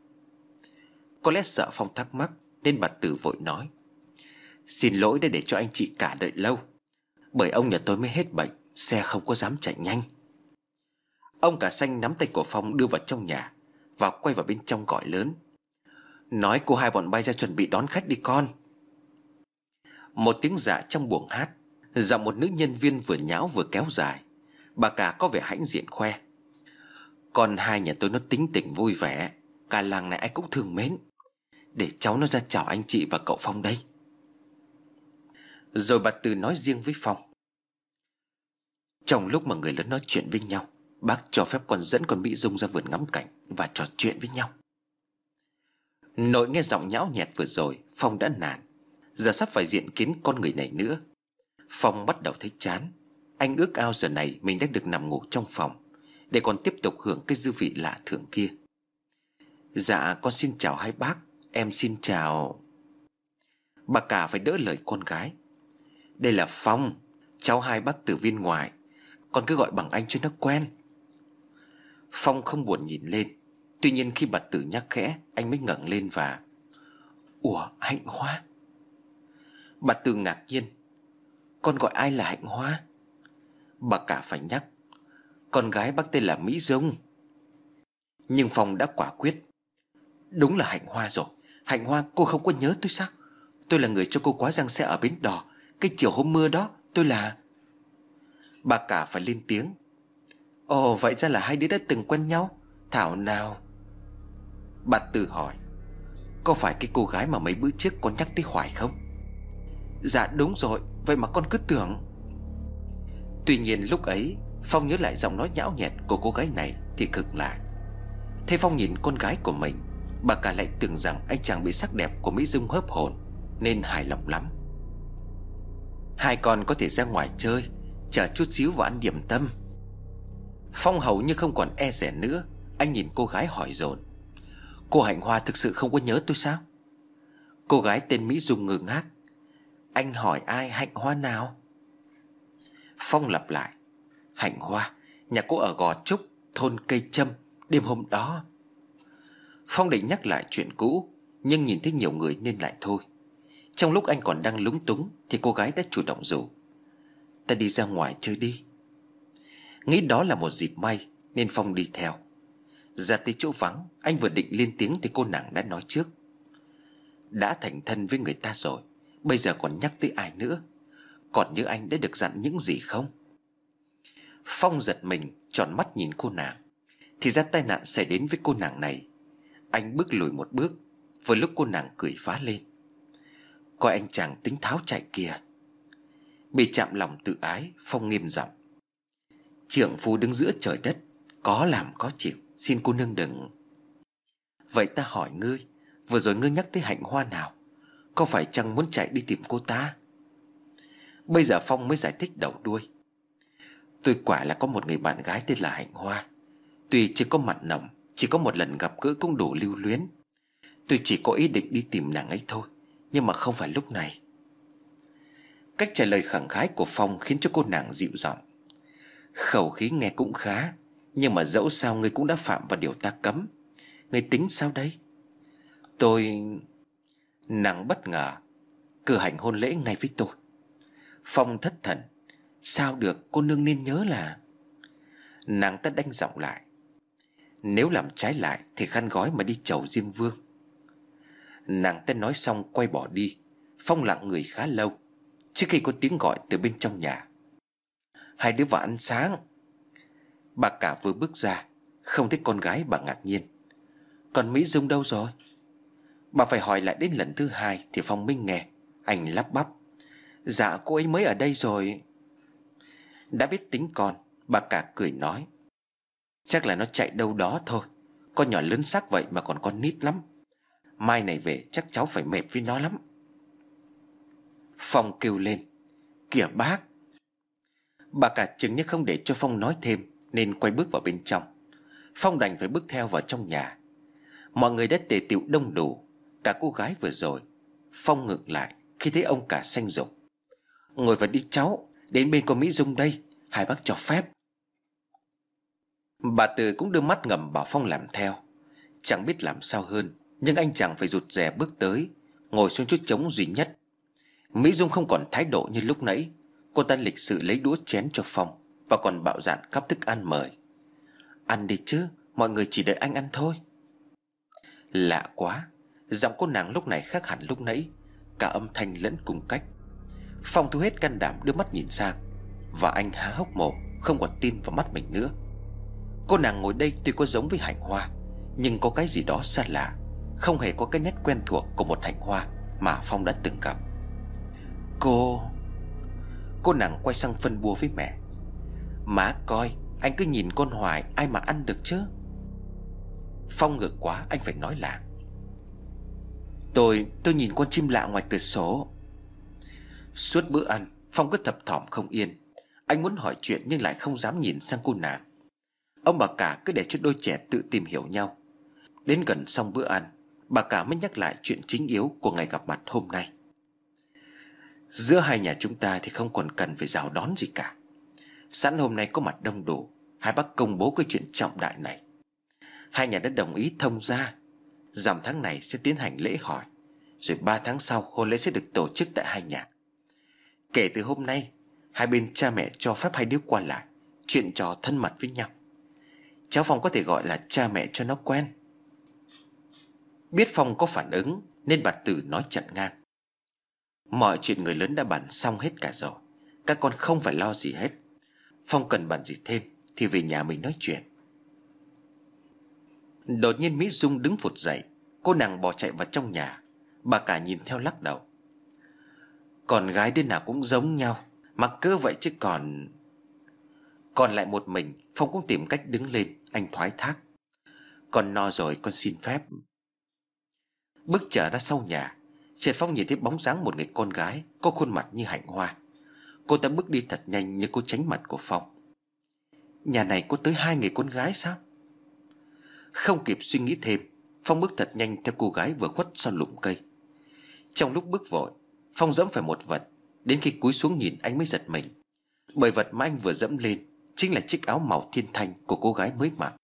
Có lẽ sợ Phong thắc mắc, nên bà Từ vội nói: xin lỗi đã để cho anh chị Cả đợi lâu. Bởi ông nhà tôi mới hết bệnh, xe không có dám chạy nhanh. Ông Cả Xanh nắm tay của Phong đưa vào trong nhà, và quay vào bên trong gọi lớn: nói cô hai bọn bay ra chuẩn bị đón khách đi con. Một tiếng dạ trong buồng hát, giọng một nữ nhân viên vừa nhão vừa kéo dài. Bà Cả có vẻ hãnh diện khoe: con hai nhà tôi nó tính tình vui vẻ, cả làng này ai cũng thương mến. Để cháu nó ra chào anh chị và cậu Phong đây. Rồi bà Từ nói riêng với Phong: trong lúc mà người lớn nói chuyện với nhau, bác cho phép con dẫn con Mỹ Dung ra vườn ngắm cảnh và trò chuyện với nhau. Nội nghe giọng nhão nhẹt vừa rồi, Phong đã nản. Giờ sắp phải diện kiến con người này nữa. Phong bắt đầu thấy chán. Anh ước ao giờ này mình đã được nằm ngủ trong phòng, để còn tiếp tục hưởng cái dư vị lạ thường kia. Dạ con xin chào hai bác. Em xin chào. Bà Cả phải đỡ lời con gái: đây là Phong, cháu hai bác từ viên ngoại. Con cứ gọi bằng anh cho nó quen. Phong không buồn nhìn lên. Tuy nhiên khi bà Tử nhắc khẽ, anh mới ngẩng lên và: ủa, Hạnh Hoa. Bà Tử ngạc nhiên: con gọi ai là Hạnh Hoa? Bà Cả phải nhắc: con gái bác tên là Mỹ Dung. Nhưng Phong đã quả quyết: đúng là Hạnh Hoa rồi. Hạnh Hoa, cô không có nhớ tôi sao? Tôi là người cho cô quá giăng xe ở bến đò cái chiều hôm mưa đó. Tôi là... Bà Cả phải lên tiếng: ồ, vậy ra là hai đứa đã từng quen nhau. Thảo nào. Bà Tử hỏi: có phải cái cô gái mà mấy bữa trước con nhắc tới hoài không? Dạ đúng rồi. Vậy mà con cứ tưởng. Tuy nhiên lúc ấy Phong nhớ lại giọng nói nhão nhẹt của cô gái này thì khựng lại. Thấy Phong nhìn con gái của mình, bà Cả lại tưởng rằng anh chàng bị sắc đẹp của Mỹ Dung hớp hồn, nên hài lòng lắm. hai con có thể ra ngoài chơi, chờ chút xíu và ăn điểm tâm. Phong hầu như không còn e dè nữa. Anh nhìn cô gái hỏi dồn: cô Hạnh Hoa thực sự không có nhớ tôi sao? Cô gái tên Mỹ Dung ngơ ngác: anh hỏi ai? Hạnh Hoa nào? Phong lặp lại: Hạnh Hoa, nhà cô ở Gò Trúc, thôn Cây Châm, đêm hôm đó. Phong định nhắc lại chuyện cũ, nhưng nhìn thấy nhiều người nên lại thôi. Trong lúc anh còn đang lúng túng thì cô gái đã chủ động rủ: ta đi ra ngoài chơi đi. Nghĩ đó là một dịp may nên Phong đi theo. Ra tới chỗ vắng, anh vừa định lên tiếng thì cô nàng đã nói trước: đã thành thân với người ta rồi, bây giờ còn nhắc tới ai nữa? Còn nhớ anh đã được dặn những gì không? Phong giật mình, tròn mắt nhìn cô nàng. Thì ra tai nạn xảy đến với cô nàng này. Anh bước lùi một bước, vừa lúc cô nàng cười phá lên: coi anh chàng tính tháo chạy kìa. Bị chạm lòng tự ái, Phong nghiêm giọng: trượng phu đứng giữa trời đất, có làm có chịu, xin cô nương đừng. Vậy ta hỏi ngươi, vừa rồi ngươi nhắc tới Hạnh Hoa nào? Có phải chăng muốn chạy đi tìm cô ta? Bây giờ Phong mới giải thích đầu đuôi: Tôi quả là có một người bạn gái tên là Hạnh Hoa. Tuy chưa có mặt nồng, chỉ có một lần gặp gỡ cũng đủ lưu luyến. Tôi chỉ có ý định đi tìm nàng ấy thôi, nhưng mà không phải lúc này. Cách trả lời khẳng khái của Phong khiến cho cô nàng dịu giọng. Khẩu khí nghe cũng khá, nhưng mà dẫu sao ngươi cũng đã phạm vào điều ta cấm. Ngươi tính sao đây? Tôi... Nàng bất ngờ cử hành hôn lễ ngay với tôi. Phong thất thần. Sao được, cô nương nên nhớ là... Nàng ta đanh giọng lại. Nếu làm trái lại thì khăn gói mà đi chầu Diêm Vương. Nàng ta nói xong quay bỏ đi. Phong lặng người khá lâu, trước khi có tiếng gọi từ bên trong nhà. Hai đứa vào ăn sáng. Bà cả vừa bước ra, không thấy con gái bà ngạc nhiên. Còn Mỹ Dung đâu rồi? Bà phải hỏi lại đến lần thứ hai thì Phong mới nghe. Anh lắp bắp. Dạ cô ấy mới ở đây rồi. Đã biết tính con, bà cả cười nói. Chắc là nó chạy đâu đó thôi. Con nhỏ lớn xác vậy mà còn con nít lắm. Mai này về chắc cháu phải mệt với nó lắm. Phong kêu lên. Kìa bác. Bà cả chừng như không để cho Phong nói thêm, nên quay bước vào bên trong. Phong đành phải bước theo vào trong nhà. Mọi người đã tề tựu đông đủ. Cả cô gái vừa rồi. Phong ngừng lại khi thấy ông cả xanh rục. Ngồi vào đi cháu, đến bên cô Mỹ Dung đây, hai bác cho phép. Bà Từ cũng đưa mắt ngầm bảo Phong làm theo. Chẳng biết làm sao hơn, nhưng anh chàng phải rụt rè bước tới, ngồi xuống chỗ trống duy nhất. Mỹ Dung không còn thái độ như lúc nãy. Cô ta lịch sự lấy đũa chén cho Phong, và còn bạo dạn khắp thức ăn mời. Ăn đi chứ, mọi người chỉ đợi anh ăn thôi. Lạ quá, giọng cô nàng lúc này khác hẳn lúc nãy, cả âm thanh lẫn cung cách. Phong thu hết can đảm đưa mắt nhìn sang, và anh há hốc mồm, không còn tin vào mắt mình nữa. Cô nàng ngồi đây tuy có giống với Hạnh Hoa, nhưng có cái gì đó xa lạ, không hề có cái nét quen thuộc của một Hạnh Hoa mà Phong đã từng gặp. Cô... Cô nàng quay sang phân bua với mẹ. Má coi, anh cứ nhìn con hoài, ai mà ăn được chứ? Phong ngược quá, anh phải nói là Tôi, tôi nhìn con chim lạ ngoài cửa sổ. Suốt bữa ăn, Phong cứ thập thỏm không yên. Anh muốn hỏi chuyện nhưng lại không dám nhìn sang cô nàng. Ông bà cả cứ để cho đôi trẻ tự tìm hiểu nhau. Đến gần xong bữa ăn, bà cả mới nhắc lại chuyện chính yếu của ngày gặp mặt hôm nay. Giữa hai nhà chúng ta thì không còn cần phải rào đón gì cả. Sẵn hôm nay có mặt đông đủ, hai bác công bố cái chuyện trọng đại này. Hai nhà đã đồng ý thông gia. Rằm tháng này sẽ tiến hành lễ hỏi, rồi ba tháng sau hôn lễ sẽ được tổ chức tại hai nhà. Kể từ hôm nay, hai bên cha mẹ cho phép hai đứa qua lại, chuyện trò thân mật với nhau. Cháu Phong có thể gọi là cha mẹ cho nó quen. Biết Phong có phản ứng nên bà Tử nói chặn ngang. Mọi chuyện người lớn đã bàn xong hết cả rồi, các con không phải lo gì hết. Phong cần bàn gì thêm thì về nhà mình nói chuyện. Đột nhiên Mỹ Dung đứng phụt dậy. Cô nàng bỏ chạy vào trong nhà. Bà cả nhìn theo lắc đầu. Con gái đứa nào cũng giống nhau, mặc cớ vậy chứ còn... Còn lại một mình, Phong cũng tìm cách đứng lên. Anh thoái thác. Con no rồi, con xin phép. Bước trở ra sau nhà, Trần Phong nhìn thấy bóng dáng một người con gái có khuôn mặt như Hạnh Hoa. Cô ta bước đi thật nhanh như cô tránh mặt của Phong. Nhà này có tới hai người con gái sao? Không kịp suy nghĩ thêm, Phong bước thật nhanh theo cô gái vừa khuất sau lùm cây. Trong lúc bước vội, Phong dẫm phải một vật. Đến khi cúi xuống nhìn anh mới giật mình, bởi vật mà anh vừa dẫm lên chính là chiếc áo màu thiên thanh của cô gái mới mặc.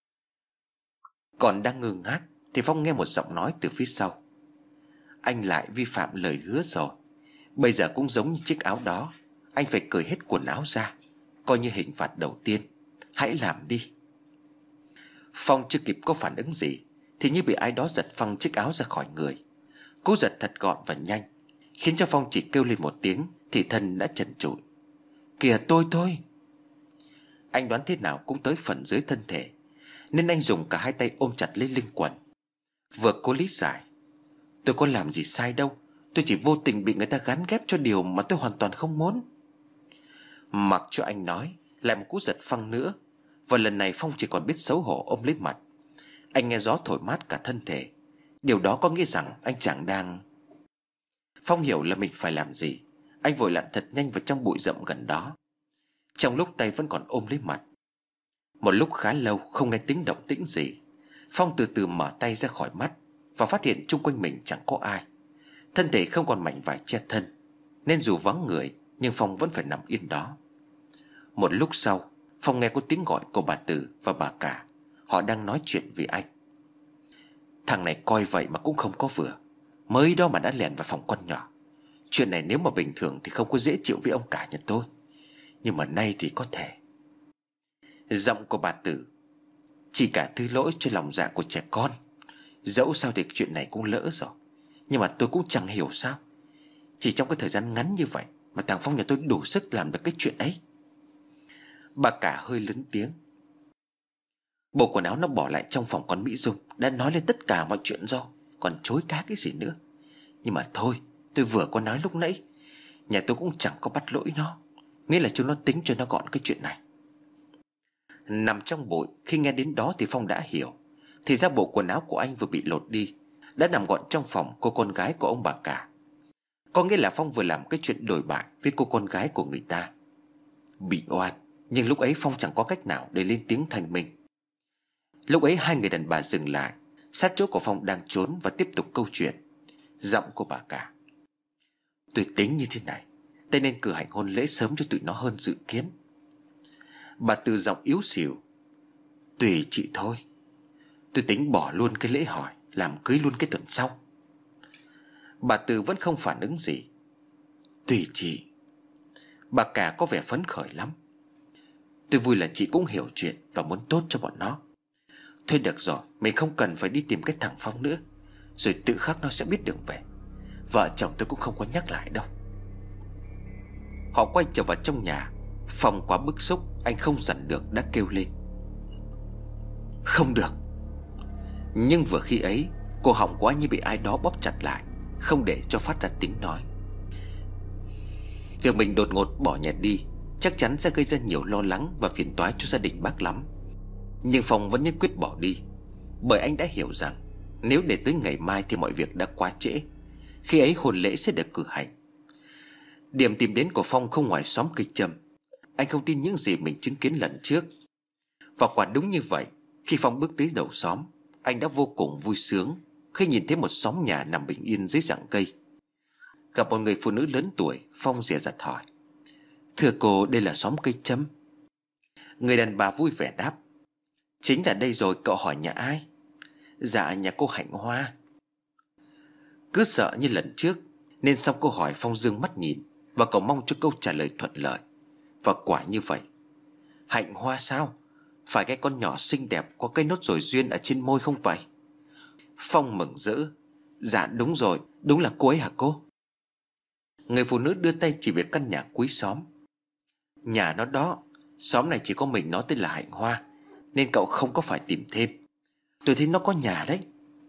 Còn đang ngơ ngác thì Phong nghe một giọng nói từ phía sau. Anh lại vi phạm lời hứa rồi. Bây giờ cũng giống như chiếc áo đó, anh phải cởi hết quần áo ra, coi như hình phạt đầu tiên. Hãy làm đi. Phong chưa kịp có phản ứng gì thì như bị ai đó giật phăng chiếc áo ra khỏi người. Cô giật thật gọn và nhanh, khiến cho Phong chỉ kêu lên một tiếng thì thân đã trần trụi. Kìa tôi tôi. Anh đoán thế nào cũng tới phần dưới thân thể, nên anh dùng cả hai tay ôm chặt lấy lưng quần. Vừa cố lý giải. Tôi có làm gì sai đâu, tôi chỉ vô tình bị người ta gắn ghép cho điều mà tôi hoàn toàn không muốn. Mặc cho anh nói, lại một cú giật phăng nữa. Và lần này Phong chỉ còn biết xấu hổ ôm lấy mặt. Anh nghe gió thổi mát cả thân thể. Điều đó có nghĩa rằng anh chẳng đang... Phong hiểu là mình phải làm gì. Anh vội lặn thật nhanh vào trong bụi rậm gần đó. trong lúc tay vẫn còn ôm lấy mặt. Một lúc khá lâu không nghe tiếng động tĩnh gì, Phong từ từ mở tay ra khỏi mắt và phát hiện chung quanh mình chẳng có ai. Thân thể không còn mảnh vải che thân, nên dù vắng người nhưng Phong vẫn phải nằm yên đó. Một lúc sau, Phong nghe có tiếng gọi của bà Từ và bà Cả. Họ đang nói chuyện với anh. Thằng này coi vậy mà cũng không có vừa, mới đó mà đã lẻn vào phòng con nhỏ. Chuyện này nếu mà bình thường thì không có dễ chịu với ông cả nhà tôi, nhưng mà nay thì có thể. Giọng của bà Tử: "Chỉ cả thứ lỗi cho lòng dạ của trẻ con. Dẫu sao thì chuyện này cũng lỡ rồi, nhưng mà tôi cũng chẳng hiểu sao chỉ trong cái thời gian ngắn như vậy mà thằng Phong nhà tôi đủ sức làm được cái chuyện ấy." Bà Cả hơi lớn tiếng: "Bộ quần áo nó bỏ lại trong phòng con Mỹ Dung đã nói lên tất cả mọi chuyện rồi, còn chối cá cái gì nữa. Nhưng mà thôi, tôi vừa có nói lúc nãy, nhà tôi cũng chẳng có bắt lỗi nó, nghĩa là chúng nó tính cho nó gọn cái chuyện này." Nằm trong bụi, khi nghe đến đó thì Phong đã hiểu. Thì ra bộ quần áo của anh vừa bị lột đi đã nằm gọn trong phòng cô con gái của ông bà Cả. Có nghĩa là Phong vừa làm cái chuyện đổi bại với cô con gái của người ta. Bị oan, nhưng lúc ấy Phong chẳng có cách nào để lên tiếng thành minh. Lúc ấy hai người đàn bà dừng lại sát chỗ của Phong đang trốn và tiếp tục câu chuyện. Giọng của bà Cả: "Tôi tính như thế này, tôi nên cử hành hôn lễ sớm cho tụi nó hơn dự kiến." Bà Từ giọng yếu xìu: "Tùy chị thôi, tôi tính bỏ luôn cái lễ hỏi, làm cưới luôn cái tuần sau." Bà Từ vẫn không phản ứng gì. "Tùy chị." Bà Cả có vẻ phấn khởi lắm: "Tôi vui là chị cũng hiểu chuyện và muốn tốt cho bọn nó. Thôi được rồi, mình không cần phải đi tìm cái thằng Phong nữa, rồi tự khắc nó sẽ biết đường về. Vợ chồng tôi cũng không có nhắc lại đâu." Họ quay trở vào trong nhà. Phong quá bức xúc, anh không dằn được đã kêu lên: "Không được!" Nhưng vừa khi ấy, cổ họng của anh như bị ai đó bóp chặt lại, không để cho phát ra tiếng nói. Việc mình đột ngột bỏ nhà đi chắc chắn sẽ gây ra nhiều lo lắng và phiền toái cho gia đình bác lắm. Nhưng Phong vẫn nhất quyết bỏ đi, bởi anh đã hiểu rằng nếu để tới ngày mai thì mọi việc đã quá trễ. Khi ấy hôn lễ sẽ được cử hành. Điểm tìm đến của Phong không ngoài xóm cây châm. Anh không tin những gì mình chứng kiến lần trước. Và quả đúng như vậy, khi Phong bước tới đầu xóm, anh đã vô cùng vui sướng khi nhìn thấy một xóm nhà nằm bình yên dưới rặng cây. Gặp một người phụ nữ lớn tuổi, Phong dè dặt hỏi: "Thưa cô, đây là xóm cây châm?" Người đàn bà vui vẻ đáp: "Chính là đây rồi, cậu hỏi nhà ai?" "Dạ, nhà cô Hạnh Hoa." Cứ sợ như lần trước nên xong câu hỏi, Phong dương mắt nhìn và cầu mong cho câu trả lời thuận lợi. Và quả như vậy. "Hạnh Hoa sao? Phải cái con nhỏ xinh đẹp có cái nốt ruồi duyên ở trên môi không vậy?" Phong mừng rỡ: "Dạ đúng rồi, đúng là cô ấy hả cô?" Người phụ nữ đưa tay chỉ về căn nhà cuối xóm: "Nhà nó đó, xóm này chỉ có mình nó tên là Hạnh Hoa, nên cậu không có phải tìm thêm. Tôi thấy nó có nhà đấy."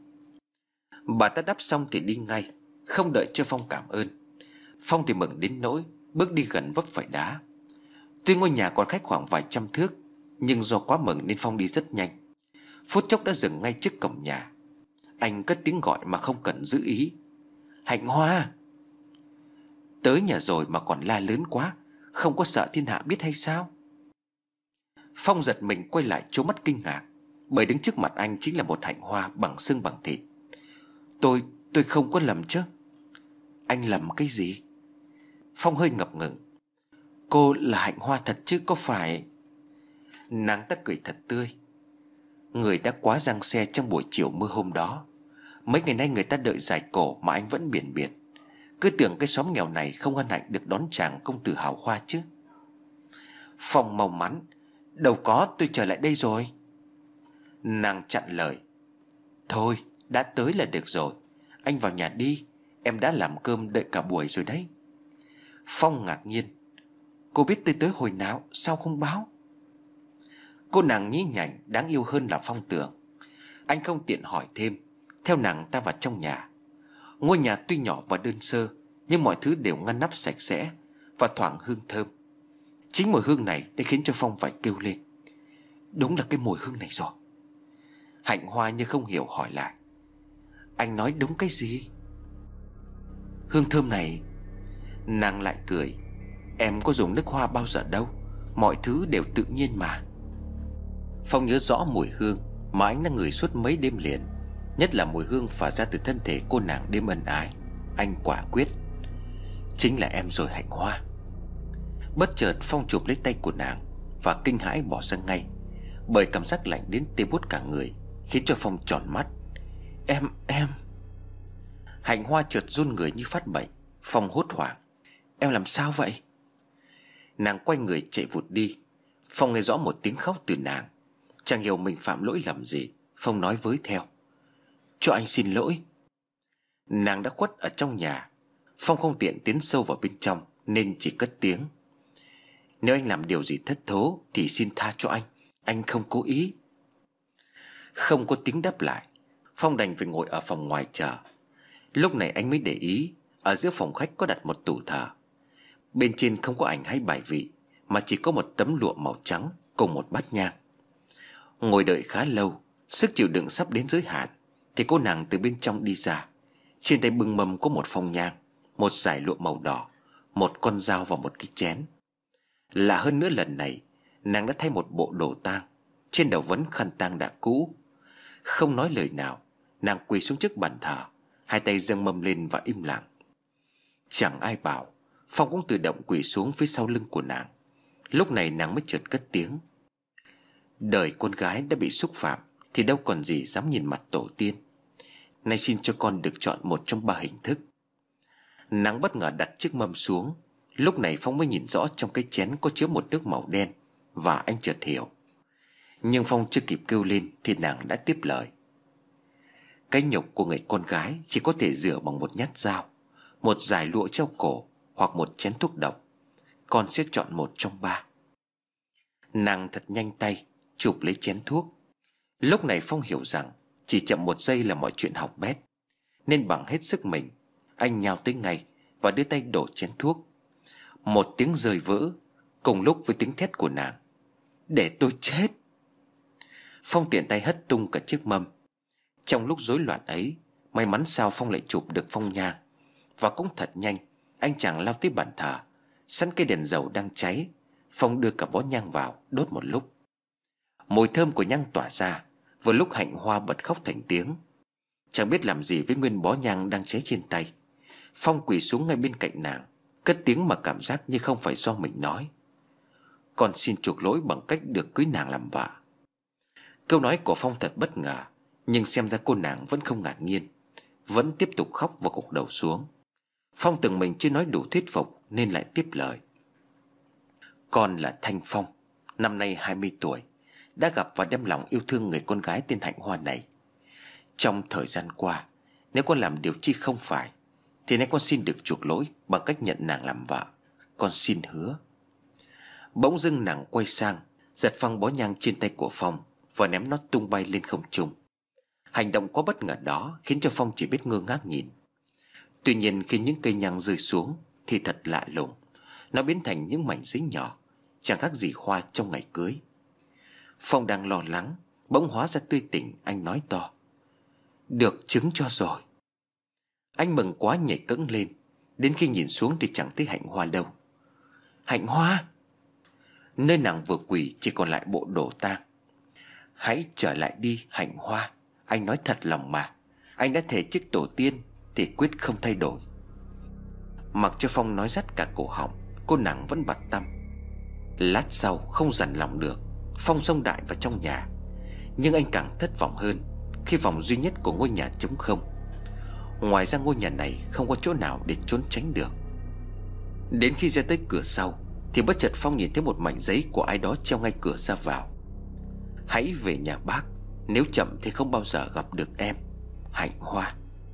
Bà ta đáp xong thì đi ngay, không đợi cho Phong cảm ơn. Phong thì mừng đến nỗi bước đi gần vấp phải đá. Tuy ngôi nhà còn cách khoảng vài trăm thước, nhưng do quá mừng nên Phong đi rất nhanh. Phút chốc đã dừng ngay trước cổng nhà. Anh cất tiếng gọi mà không cần giữ ý: "Hạnh Hoa!" Tới nhà rồi mà còn la lớn quá, không có sợ thiên hạ biết hay sao? Phong giật mình quay lại trố mắt kinh ngạc, bởi đứng trước mặt anh chính là một Hạnh Hoa bằng xương bằng thịt. Tôi, tôi không có lầm chứ?" "Anh lầm cái gì?" Phong hơi ngập ngừng: "Cô là Hạnh Hoa thật chứ có phải?" Nàng ta cười thật tươi: "Người đã quá giăng xe trong buổi chiều mưa hôm đó. Mấy ngày nay người ta đợi dài cổ mà anh vẫn biển biệt. Cứ tưởng cái xóm nghèo này không hân hạnh được đón chàng công tử hào hoa chứ." Phong mau mắn: "Đâu có, tôi trở lại đây rồi." Nàng chặn lời: "Thôi, đã tới là được rồi. Anh vào nhà đi, em đã làm cơm đợi cả buổi rồi đấy." Phong ngạc nhiên: "Cô biết tôi tới hồi nào, sao không báo?" Cô nàng nhí nhảnh đáng yêu hơn là Phong tưởng. Anh không tiện hỏi thêm, theo nàng ta vào trong nhà. Ngôi nhà tuy nhỏ và đơn sơ, nhưng mọi thứ đều ngăn nắp sạch sẽ và thoảng hương thơm. Chính mùi hương này đã khiến cho Phong phải kêu lên: "Đúng là cái mùi hương này rồi." Hạnh Hoa như không hiểu hỏi lại: "Anh nói đúng cái gì?" "Hương thơm này." Nàng lại cười: "Em có dùng nước hoa bao giờ đâu, Mọi thứ đều tự nhiên mà. Phong nhớ rõ mùi hương mà anh đã ngửi suốt mấy đêm liền, nhất là mùi hương phả ra từ thân thể cô nàng đêm ân ái. Anh quả quyết: chính là em rồi Hạnh Hoa. Bất chợt Phong chụp lấy tay của nàng và kinh hãi bỏ ra ngay, bởi cảm giác lạnh đến tê buốt cả người khiến cho Phong tròn mắt. Em, em Hạnh Hoa chợt run người như phát bệnh. Phong hốt hoảng: em làm sao vậy? Nàng quay người chạy vụt đi. Phong nghe rõ một tiếng khóc từ nàng. Chẳng hiểu mình phạm lỗi lầm gì, Phong nói với theo: cho anh xin lỗi. Nàng đã khuất ở trong nhà. Phong không tiện tiến sâu vào bên trong nên chỉ cất tiếng: nếu anh làm điều gì thất thố thì xin tha cho anh. Anh không cố ý. Không có tiếng đáp lại. Phong đành phải ngồi ở phòng ngoài chờ. Lúc này anh mới để ý, ở giữa phòng khách có đặt một tủ thờ. Bên trên không có ảnh hay bài vị, mà chỉ có một tấm lụa màu trắng cùng một bát nhang. Ngồi đợi khá lâu, sức chịu đựng sắp đến giới hạn, thì cô nàng từ bên trong đi ra. Trên tay bưng mâm có một phong nhang, một dải lụa màu đỏ, một con dao và một cái chén. Lạ hơn nữa, lần này nàng đã thay một bộ đồ tang, trên đầu vẫn khăn tang đã cũ. Không nói lời nào, nàng quỳ xuống trước bàn thờ, hai tay dâng mâm lên và im lặng. Chẳng ai bảo, Phong cũng tự động quỳ xuống phía sau lưng của nàng. Lúc này nàng mới chợt cất tiếng: đời con gái đã bị xúc phạm thì đâu còn gì dám nhìn mặt tổ tiên. Nay xin cho con được chọn một trong ba hình thức. Nàng bất ngờ đặt chiếc mâm xuống. Lúc này Phong mới nhìn rõ trong cái chén có chứa một nước màu đen, và anh chợt hiểu. Nhưng Phong chưa kịp kêu lên thì nàng đã tiếp lời: cái nhục của người con gái chỉ có thể rửa bằng một nhát dao, một dải lụa treo cổ, hoặc một chén thuốc độc. Con sẽ chọn một trong ba. Nàng thật nhanh tay chụp lấy chén thuốc. Lúc này Phong hiểu rằng chỉ chậm một giây là mọi chuyện hỏng bét, nên bằng hết sức mình, anh nhào tới ngay và đưa tay đổ chén thuốc. Một tiếng rơi vỡ cùng lúc với tiếng thét của nàng: để tôi chết. Phong tiện tay hất tung cả chiếc mâm. Trong lúc rối loạn ấy, may mắn sao Phong lại chụp được phong nhang. Và cũng thật nhanh, anh chàng lao tới bàn thờ, sẵn cây đèn dầu đang cháy. Phong đưa cả bó nhang vào đốt một lúc. Mùi thơm của nhang tỏa ra. Vừa lúc Hạnh Hoa bật khóc thành tiếng. Chẳng biết làm gì với nguyên bó nhang đang cháy trên tay. Phong quỳ xuống ngay bên cạnh nàng, cất tiếng mà cảm giác như không phải do mình nói: con xin chuộc lỗi bằng cách được cưới nàng làm vợ. Câu nói của Phong thật bất ngờ, nhưng xem ra cô nàng vẫn không ngạc nhiên, vẫn tiếp tục khóc và gục đầu xuống. Phong tưởng mình chưa nói đủ thuyết phục nên lại tiếp lời: con là Thanh Phong, năm nay hai mươi tuổi, đã gặp và đem lòng yêu thương người con gái tên Hạnh Hoa này. Trong thời gian qua, nếu con làm điều chi không phải, thì nay con xin được chuộc lỗi bằng cách nhận nàng làm vợ. Con xin hứa. Bỗng dưng nàng quay sang, giật phăng bó nhang trên tay của Phong và ném nó tung bay lên không trung. Hành động có bất ngờ đó khiến cho Phong chỉ biết ngơ ngác nhìn. Tuy nhiên khi những cây nhang rơi xuống thì thật lạ lùng, nó biến thành những mảnh giấy nhỏ, chẳng khác gì hoa trong ngày cưới. Phong đang lo lắng, bỗng hóa ra tươi tỉnh. Anh nói to: được chứng cho rồi. Anh mừng quá nhảy cẫng lên. Đến khi nhìn xuống thì chẳng thấy Hạnh Hoa đâu. Hạnh Hoa! Nơi nàng vừa quỳ chỉ còn lại bộ đồ tang. Hãy trở lại đi Hạnh Hoa. Anh nói thật lòng mà. Anh đã thề trước tổ tiên thì quyết không thay đổi. Mặc cho Phong nói rắt cả cổ họng, cô nàng vẫn bặt tâm. Lát sau không dằn lòng được, Phong xông đại vào trong nhà. Nhưng anh càng thất vọng hơn khi phòng duy nhất của ngôi nhà trống không. Ngoài ra ngôi nhà này không có chỗ nào để trốn tránh được. Đến khi ra tới cửa sau thì bất chợt Phong nhìn thấy một mảnh giấy của ai đó treo ngay cửa ra vào: hãy về nhà bác, nếu chậm thì không bao giờ gặp được em, Hạnh Hoa.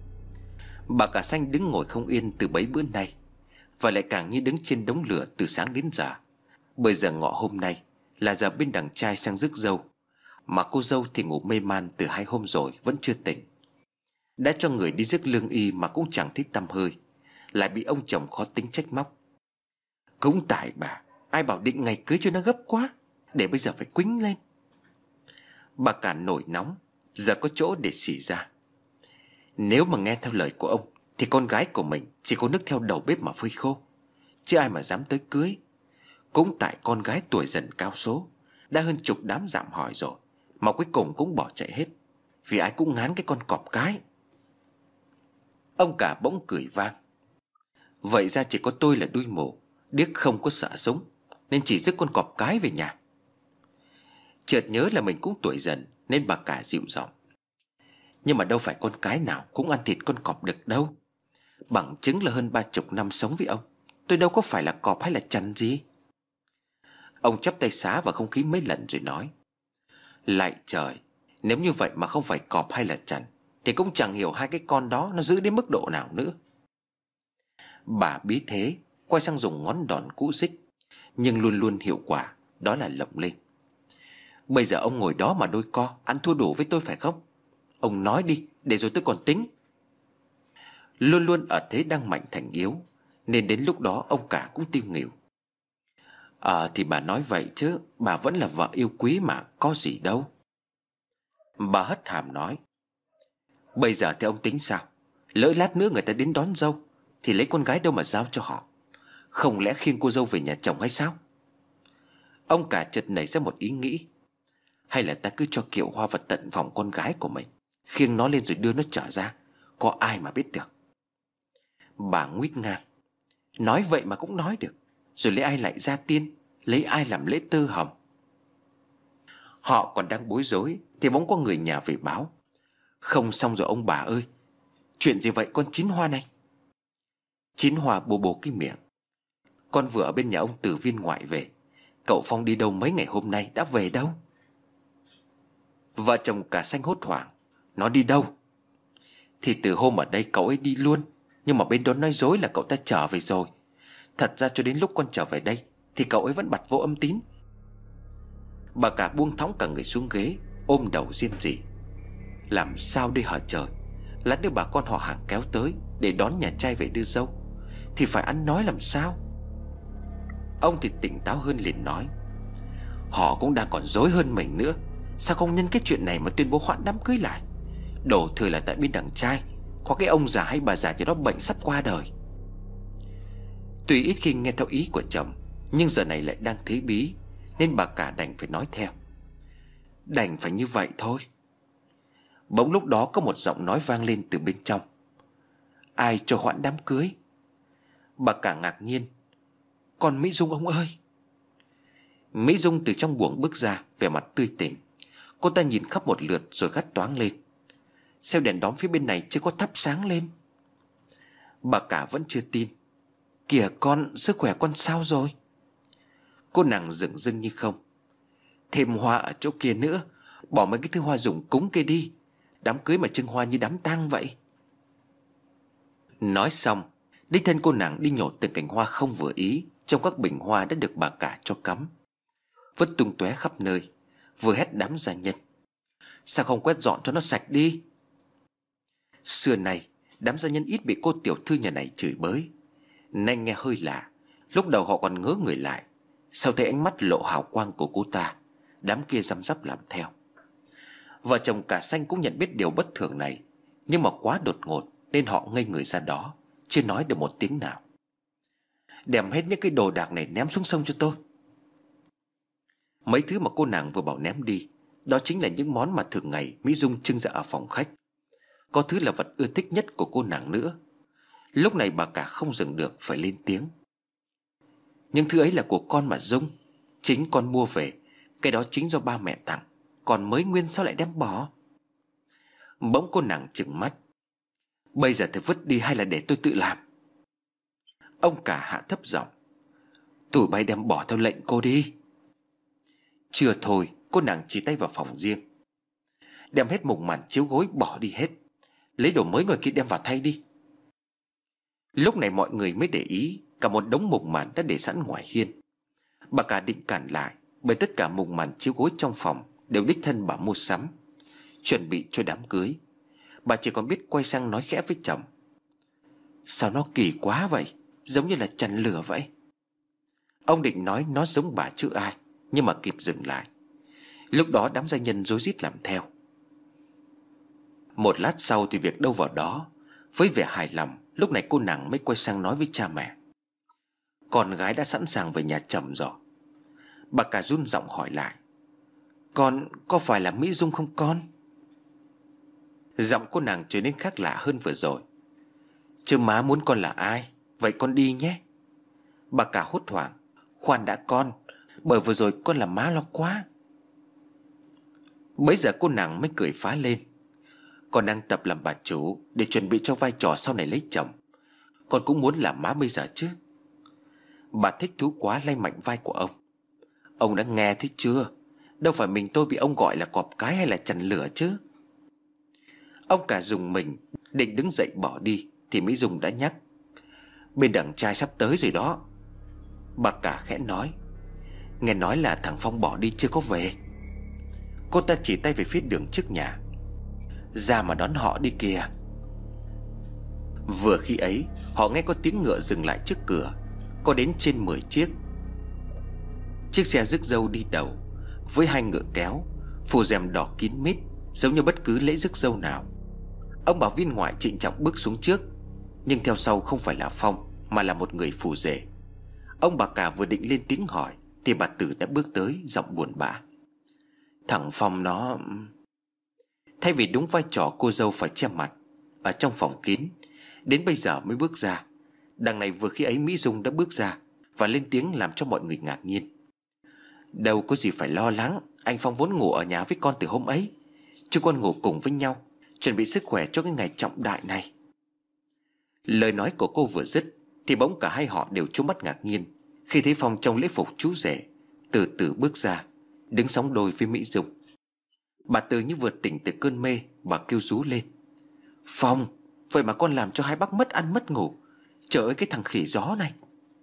Bà cả Xanh đứng ngồi không yên từ bấy bữa nay, và lại càng như đứng trên đống lửa từ sáng đến giờ. Bởi giờ ngọ hôm nay là giờ bên đằng trai sang rước dâu, mà cô dâu thì ngủ mê man từ hai hôm rồi vẫn chưa tỉnh. Đã cho người đi rước lương y mà cũng chẳng thích tăm hơi, lại bị ông chồng khó tính trách móc: cũng tại bà, ai bảo định ngày cưới cho nó gấp quá, để bây giờ phải quýnh lên. Bà cả nổi nóng, giờ có chỗ để xỉ ra. Nếu mà nghe theo lời của ông thì con gái của mình chỉ có nước theo đầu bếp mà phơi khô, chứ ai mà dám tới cưới. Cũng tại con gái tuổi dần cao số, đã hơn chục đám dạm hỏi rồi mà cuối cùng cũng bỏ chạy hết, vì ai cũng ngán cái con cọp cái. Ông cả bỗng cười vang. Vậy ra chỉ có tôi là đuôi mù, điếc không có sợ súng, nên chỉ rước con cọp cái về nhà. Chợt nhớ là mình cũng tuổi dần, nên bà cả dịu giọng. Nhưng mà đâu phải con cái nào cũng ăn thịt con cọp được đâu. Bằng chứng là hơn ba chục năm sống với ông, tôi đâu có phải là cọp hay là chằn gì. Ông chắp tay xá vào không khí mấy lần rồi nói. Lạy trời, nếu như vậy mà không phải cọp hay là chằn thì cũng chẳng hiểu hai cái con đó nó dữ đến mức độ nào nữa. Bà bí thế quay sang dùng ngón đòn cũ xích, nhưng luôn luôn hiệu quả, đó là lộng lên. Bây giờ ông ngồi đó mà đôi co, ăn thua đủ với tôi phải không? Ông nói đi, để rồi tôi còn tính. Luôn luôn ở thế đang mạnh thành yếu, nên đến lúc đó ông cả cũng tiêu nghỉu. À thì bà nói vậy chứ, bà vẫn là vợ yêu quý mà, có gì đâu. Bà hất hàm nói. Bây giờ thì ông tính sao? Lỡ lát nữa người ta đến đón dâu thì lấy con gái đâu mà giao cho họ? Không lẽ khiêng cô dâu về nhà chồng hay sao? Ông cả chợt nảy ra một ý nghĩ. Hay là ta cứ cho Kiệu Hoa vào tận phòng con gái của mình, khiêng nó lên rồi đưa nó trở ra, có ai mà biết được. Bà nguýt ngang. Nói vậy mà cũng nói được. Rồi lấy ai lại ra tiên, lấy ai làm lễ tơ hồng? Họ còn đang bối rối thì bỗng có người nhà về báo. Không xong rồi ông bà ơi. Chuyện gì vậy con Chín Hoa này? Chín Hoa bồ bồ cái miệng. Con vừa ở bên nhà ông Từ viên ngoại về. Cậu Phong đi đâu mấy ngày hôm nay, đã về đâu? Vợ chồng cả Xanh hốt hoảng. Nó đi đâu? Thì từ hôm ở đây cậu ấy đi luôn, nhưng mà bên đó nói dối là cậu ta trở về rồi. Thật ra cho đến lúc con trở về đây thì cậu ấy vẫn bặt vô âm tín. Bà cả buông thõng cả người xuống ghế, ôm đầu riêng rỉ. Làm sao đây hả trời? Lát nữa bà con họ hàng kéo tới để đón nhà trai về đưa dâu thì phải ăn nói làm sao? Ông thì tỉnh táo hơn liền nói. Họ cũng đang còn dối hơn mình nữa. Sao không nhân cái chuyện này mà tuyên bố hoãn đám cưới lại? Đổ thừa là tại bên đằng trai có cái ông già hay bà già gì đó bệnh sắp qua đời. Tuy ít khi nghe theo ý của chồng, nhưng giờ này lại đang thế bí, nên bà cả đành phải nói theo. Đành phải như vậy thôi. Bỗng lúc đó có một giọng nói vang lên từ bên trong. Ai cho hoãn đám cưới? Bà cả ngạc nhiên. Còn Mỹ Dung ông ơi! Mỹ Dung từ trong buồng bước ra, vẻ mặt tươi tỉnh. Cô ta nhìn khắp một lượt rồi gắt toáng lên. Sao đèn đóm phía bên này chưa có thắp sáng lên? Bà cả vẫn chưa tin. Kìa con, sức khỏe con sao rồi? Cô nàng dửng dưng như không. Thêm hoa ở chỗ kia nữa. Bỏ mấy cái thứ hoa dùng cúng kia đi. Đám cưới mà trưng hoa như đám tang vậy. Nói xong, đích thân cô nàng đi nhổ từng cành hoa không vừa ý trong các bình hoa đã được bà cả cho cắm, vứt tung tóe khắp nơi, vừa hét đám gia nhân. Sao không quét dọn cho nó sạch đi? Xưa này đám gia nhân ít bị cô tiểu thư nhà này chửi bới, nên nghe hơi lạ. Lúc đầu họ còn ngớ người lại, sau thấy ánh mắt lộ hào quang của cô ta, đám kia răm rắp làm theo. Vợ chồng cả Xanh cũng nhận biết điều bất thường này, nhưng mà quá đột ngột nên họ ngây người ra đó, chưa nói được một tiếng nào. Đem hết những cái đồ đạc này ném xuống sông cho tôi. Mấy thứ mà cô nàng vừa bảo ném đi, đó chính là những món mà thường ngày Mỹ Dung trưng ra ở phòng khách. Có thứ là vật ưa thích nhất của cô nàng nữa. Lúc này bà cả không dừng được phải lên tiếng. Nhưng thứ ấy là của con mà Dung. Chính con mua về. Cái đó chính do ba mẹ tặng. Còn mới nguyên sao lại đem bỏ? Bỗng cô nàng trừng mắt. Bây giờ thì vứt đi hay là để tôi tự làm? Ông cả hạ thấp giọng. Tụi bay đem bỏ theo lệnh cô đi. Chưa thôi, cô nàng chỉ tay vào phòng riêng. Đem hết mùng màn chiếu gối bỏ đi hết. Lấy đồ mới người kia đem vào thay đi. Lúc này mọi người mới để ý, cả một đống mùng màn đã để sẵn ngoài hiên. Bà cả định cản lại, bởi tất cả mùng màn chiếu gối trong phòng đều đích thân bà mua sắm, chuẩn bị cho đám cưới. Bà chỉ còn biết quay sang nói khẽ với chồng. Sao nó kỳ quá vậy, giống như là chằn lửa vậy. Ông định nói nó giống bà chứ ai, nhưng mà kịp dừng lại. Lúc đó đám gia nhân rối rít làm theo. Một lát sau thì việc đâu vào đó. Với vẻ hài lòng, lúc này cô nàng mới quay sang nói với cha mẹ. Con gái đã sẵn sàng về nhà chồng rồi. Bà cả run giọng hỏi lại: Con có phải là Mỹ Dung không con? Giọng cô nàng trở nên khác lạ hơn vừa rồi: Chứ má muốn con là ai? Vậy con đi nhé. Bà cả hốt hoảng: Khoan đã con, bởi vừa rồi con làm má lo quá. Bấy giờ cô nàng mới cười phá lên: Con đang tập làm bà chủ để chuẩn bị cho vai trò sau này lấy chồng. Con cũng muốn làm má bây giờ chứ. Bà thích thú quá lay mạnh vai của ông: Ông đã nghe thấy chưa? Đâu phải mình tôi bị ông gọi là cọp cái hay là chằn lửa chứ. Ông cả dùng mình định đứng dậy bỏ đi thì Mỹ Dung đã nhắc: Bên đằng trai sắp tới rồi đó. Bà cả khẽ nói: Nghe nói là thằng Phong bỏ đi chưa có về. Cô ta chỉ tay về phía đường trước nhà: Ra mà đón họ đi kìa. Vừa khi ấy họ nghe có tiếng ngựa dừng lại trước cửa, có đến trên mười chiếc. Chiếc xe rước dâu đi đầu với hai ngựa kéo, phủ rèm đỏ kín mít, giống như bất cứ lễ rước dâu nào. Ông bảo viên ngoại trịnh trọng bước xuống trước, nhưng theo sau không phải là Phong mà là một người phù rể. Ông bà cả vừa định lên tiếng hỏi thì bà Tử đã bước tới, giọng buồn bã: Thằng Phong nó... Thay vì đúng vai trò cô dâu phải che mặt ở trong phòng kín, đến bây giờ mới bước ra. Đằng này vừa khi ấy Mỹ Dung đã bước ra và lên tiếng làm cho mọi người ngạc nhiên: Đâu có gì phải lo lắng, anh Phong vốn ngủ ở nhà với con từ hôm ấy. Chúng con ngủ cùng với nhau, chuẩn bị sức khỏe cho cái ngày trọng đại này. Lời nói của cô vừa dứt thì bỗng cả hai họ đều trố mắt ngạc nhiên khi thấy Phong trong lễ phục chú rể từ từ bước ra, đứng sóng đôi với Mỹ Dung. Bà Từ như vừa tỉnh từ cơn mê, bà kêu rú lên: Phong, vậy mà con làm cho hai bác mất ăn mất ngủ. Trời ơi cái thằng khỉ gió này.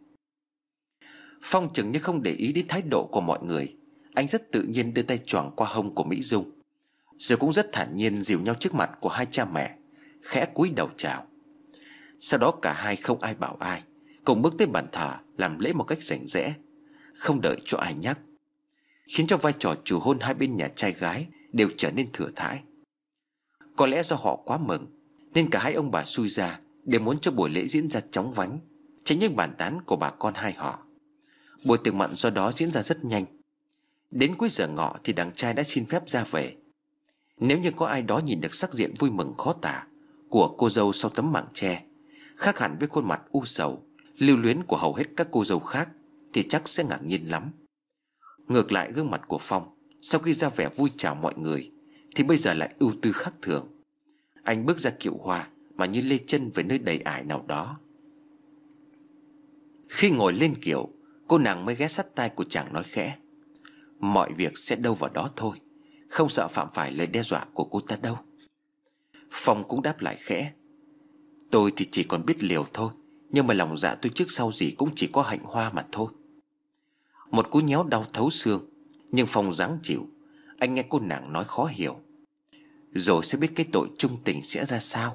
Phong chừng như không để ý đến thái độ của mọi người. Anh rất tự nhiên đưa tay choàng qua hông của Mỹ Dung, rồi cũng rất thản nhiên dìu nhau trước mặt của hai cha mẹ, khẽ cúi đầu chào. Sau đó cả hai không ai bảo ai, cùng bước tới bàn thờ làm lễ một cách rành rẽ, không đợi cho ai nhắc, khiến cho vai trò chủ hôn hai bên nhà trai gái đều trở nên thừa thãi. Có lẽ do họ quá mừng nên cả hai ông bà xui ra để muốn cho buổi lễ diễn ra chóng vánh, tránh những bàn tán của bà con hai họ. Buổi tiệc mặn do đó diễn ra rất nhanh. Đến cuối giờ ngọ thì đàn trai đã xin phép ra về. Nếu như có ai đó nhìn được sắc diện vui mừng khó tả của cô dâu sau tấm mảng tre, khác hẳn với khuôn mặt u sầu lưu luyến của hầu hết các cô dâu khác, thì chắc sẽ ngạc nhiên lắm. Ngược lại gương mặt của Phong sau khi ra vẻ vui chào mọi người thì bây giờ lại ưu tư khác thường. Anh bước ra kiệu hoa mà như lê chân về nơi đầy ải nào đó. Khi ngồi lên kiệu, cô nàng mới ghé sát tai của chàng nói khẽ: Mọi việc sẽ đâu vào đó thôi, không sợ phạm phải lời đe dọa của cô ta đâu. Phong cũng đáp lại khẽ: Tôi thì chỉ còn biết liều thôi, nhưng mà lòng dạ tôi trước sau gì cũng chỉ có hạnh hoa mà thôi. Một cú nhéo đau thấu xương, nhưng Phong dáng chịu. Anh nghe cô nàng nói khó hiểu: Rồi sẽ biết cái tội chung tình sẽ ra sao.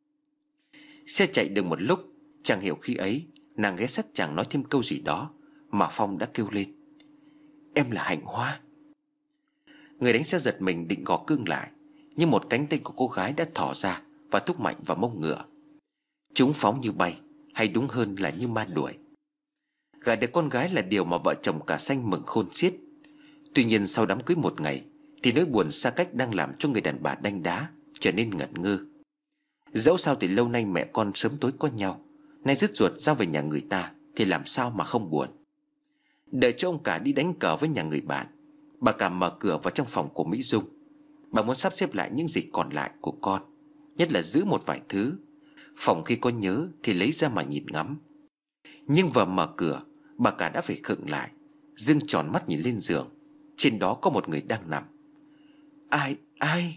Xe chạy được một lúc, chẳng hiểu khi ấy nàng ghé sát chàng nói thêm câu gì đó mà Phong đã kêu lên: Em là Hạnh Hoa. Người đánh xe giật mình định gõ cương lại, nhưng một cánh tay của cô gái đã thỏ ra và thúc mạnh vào mông ngựa. Chúng phóng như bay, hay đúng hơn là như ma đuổi. Gả được con gái là điều mà vợ chồng cả Xanh mừng khôn xiết. Tuy nhiên sau đám cưới một ngày thì nỗi buồn xa cách đang làm cho người đàn bà đanh đá trở nên ngẩn ngơ. Dẫu sao thì lâu nay mẹ con sớm tối có nhau, nay dứt ruột giao về nhà người ta thì làm sao mà không buồn. Đợi cho ông cả đi đánh cờ với nhà người bạn, bà cả mở cửa vào trong phòng của Mỹ Dung. Bà muốn sắp xếp lại những gì còn lại của con, nhất là giữ một vài thứ. Phòng khi có nhớ thì lấy ra mà nhìn ngắm. Nhưng vừa mở cửa, bà cả đã phải khựng lại, dưng tròn mắt nhìn lên giường. Trên đó có một người đang nằm. Ai, ai?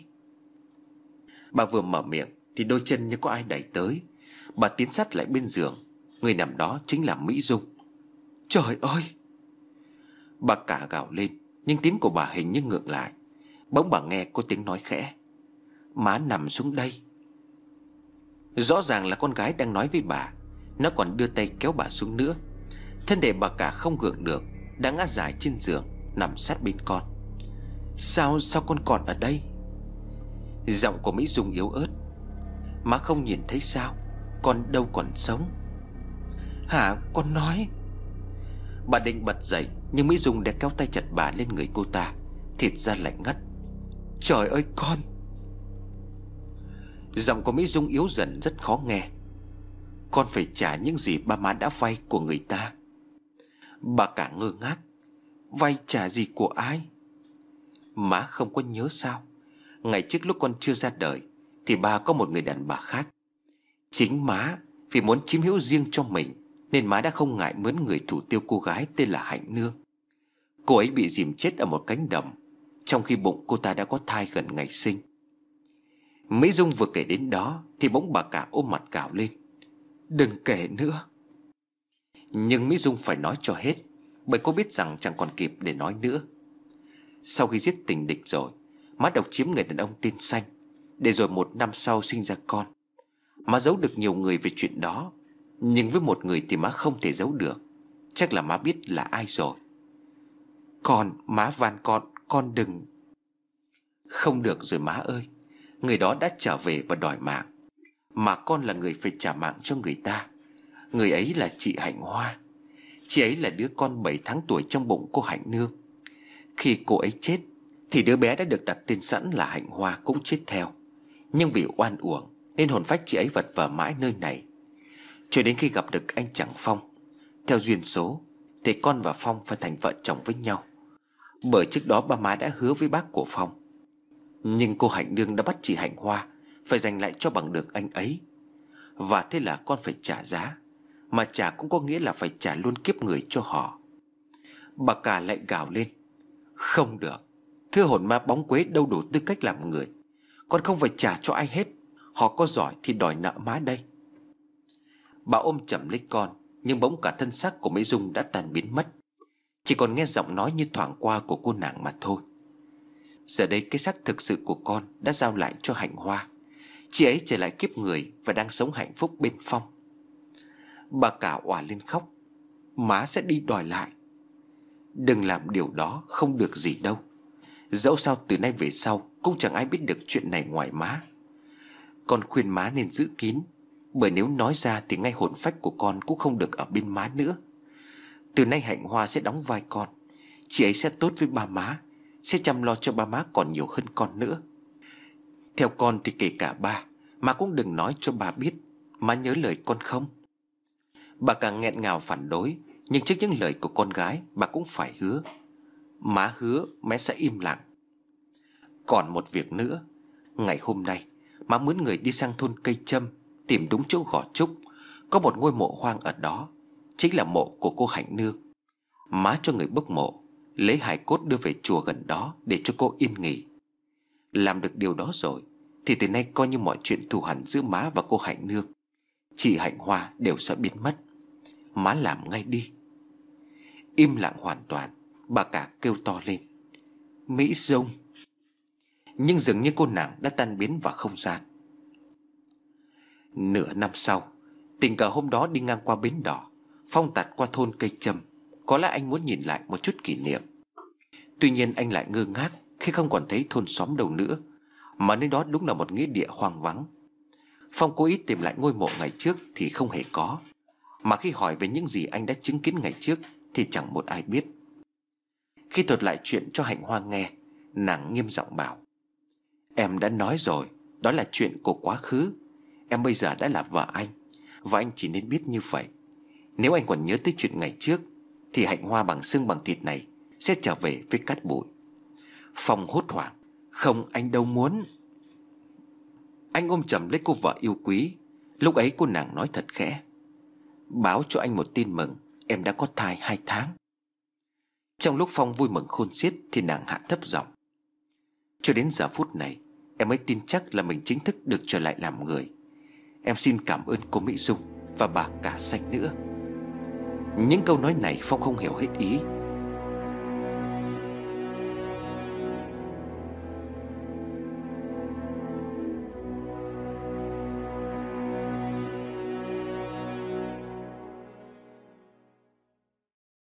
Bà vừa mở miệng thì đôi chân như có ai đẩy tới. Bà tiến sát lại bên giường. Người nằm đó chính là Mỹ Dung. Trời ơi! Bà cả gào lên, nhưng tiếng của bà hình như ngượng lại. Bỗng bà nghe có tiếng nói khẽ: Má nằm xuống đây. Rõ ràng là con gái đang nói với bà. Nó còn đưa tay kéo bà xuống nữa. Thân thể bà cả không gượng được, đã ngã dài trên giường, nằm sát bên con. Sao, sao con còn ở đây? Giọng của Mỹ Dung yếu ớt: Má không nhìn thấy sao? Con đâu còn sống. Hả, con nói? Bà định bật dậy, nhưng Mỹ Dung đã kéo tay chặt bà lên người cô ta. Thịt da lạnh ngắt. Trời ơi con! Giọng của Mỹ Dung yếu dần rất khó nghe. Con phải trả những gì ba má đã vay của người ta. Bà cả ngơ ngác. Vay trả gì của ai? Má không có nhớ sao? Ngày trước lúc con chưa ra đời thì ba có một người đàn bà khác. Chính má vì muốn chiếm hữu riêng cho mình nên má đã không ngại mướn người thủ tiêu cô gái tên là Hạnh Nương. Cô ấy bị dìm chết ở một cánh đồng, trong khi bụng cô ta đã có thai gần ngày sinh. Mỹ Dung vừa kể đến đó thì bỗng bà cả ôm mặt gào lên. Đừng kể nữa! Nhưng Mỹ Dung phải nói cho hết, bởi cô biết rằng chẳng còn kịp để nói nữa. Sau khi giết tình địch rồi, má độc chiếm người đàn ông tên Xanh, để rồi một năm sau sinh ra con. Má giấu được nhiều người về chuyện đó, nhưng với một người thì má không thể giấu được. Chắc là má biết là ai rồi. Con, má van con, con đừng. Không được rồi má ơi. Người đó đã trở về và đòi mạng, mà con là người phải trả mạng cho người ta. Người ấy là chị Hạnh Hoa. Chị ấy là đứa con bảy tháng tuổi trong bụng cô Hạnh Nương. Khi cô ấy chết thì đứa bé đã được đặt tên sẵn là Hạnh Hoa cũng chết theo. Nhưng vì oan uổng nên hồn phách chị ấy vật vờ mãi nơi này, cho đến khi gặp được anh chàng Phong. Theo duyên số thì con và Phong phải thành vợ chồng với nhau, bởi trước đó ba má đã hứa với bác của Phong. Nhưng cô Hạnh Nương đã bắt chị Hạnh Hoa phải giành lại cho bằng được anh ấy. Và thế là con phải trả giá, mà trả cũng có nghĩa là phải trả luôn kiếp người cho họ. Bà cả lại gào lên. Không được! Thưa hồn ma bóng quế đâu đủ tư cách làm người. Con không phải trả cho ai hết. Họ có giỏi thì đòi nợ má đây. Bà ôm chầm lấy con, nhưng bỗng cả thân xác của Mỹ Dung đã tan biến mất. Chỉ còn nghe giọng nói như thoảng qua của cô nàng mà thôi. Giờ đây cái xác thực sự của con đã giao lại cho Hạnh Hoa. Chị ấy trở lại kiếp người và đang sống hạnh phúc bên Phong. Bà cả òa lên khóc. Má sẽ đi đòi lại. Đừng làm điều đó, không được gì đâu. Dẫu sao từ nay về sau cũng chẳng ai biết được chuyện này ngoài má. Con khuyên má nên giữ kín, bởi nếu nói ra thì ngay hồn phách của con cũng không được ở bên má nữa. Từ nay Hạnh Hoa sẽ đóng vai con. Chị ấy sẽ tốt với ba má, sẽ chăm lo cho ba má còn nhiều hơn con nữa. Theo con thì kể cả ba, má cũng đừng nói cho ba biết. Má nhớ lời con không? Bà càng nghẹn ngào phản đối, nhưng trước những lời của con gái, bà cũng phải hứa. Má hứa má sẽ im lặng. Còn một việc nữa. Ngày hôm nay má mướn người đi sang thôn Cây Châm, tìm đúng chỗ Gò Trúc. Có một ngôi mộ hoang ở đó, chính là mộ của cô Hạnh Nương. Má cho người bốc mộ, lấy hài cốt đưa về chùa gần đó để cho cô yên nghỉ. Làm được điều đó rồi thì từ nay coi như mọi chuyện thù hằn giữa má và cô Hạnh Nương, chị Hạnh Hoa đều sẽ biến mất. Má làm ngay đi. Im lặng hoàn toàn, bà cả kêu to lên. Mỹ Dung! Nhưng dường như cô nàng đã tan biến vào không gian. Nửa năm sau, tình cờ hôm đó đi ngang qua bến đỏ, Phong tạt qua thôn Cây Châm. Có lẽ anh muốn nhìn lại một chút kỷ niệm. Tuy nhiên anh lại ngơ ngác khi không còn thấy thôn xóm đâu nữa, mà nơi đó đúng là một nghĩa địa hoang vắng. Phong cố ý tìm lại ngôi mộ ngày trước thì không hề có, mà khi hỏi về những gì anh đã chứng kiến ngày trước thì chẳng một ai biết. Khi thuật lại chuyện cho Hạnh Hoa nghe, nàng nghiêm giọng bảo. Em đã nói rồi, đó là chuyện của quá khứ. Em bây giờ đã là vợ anh, và anh chỉ nên biết như vậy. Nếu anh còn nhớ tới chuyện ngày trước thì Hạnh Hoa bằng xương bằng thịt này sẽ trở về với cát bụi. Phong hốt hoảng. Không, anh đâu muốn. Anh ôm chầm lấy cô vợ yêu quý. Lúc ấy cô nàng nói thật khẽ. Báo cho anh một tin mừng, em đã có thai hai tháng. Trong lúc Phong vui mừng khôn xiết thì nàng hạ thấp giọng. Cho đến giờ phút này em mới tin chắc là mình chính thức được trở lại làm người. Em xin cảm ơn cô Mỹ Dung và bà cả Xanh nữa. Những câu nói này Phong không hiểu hết ý,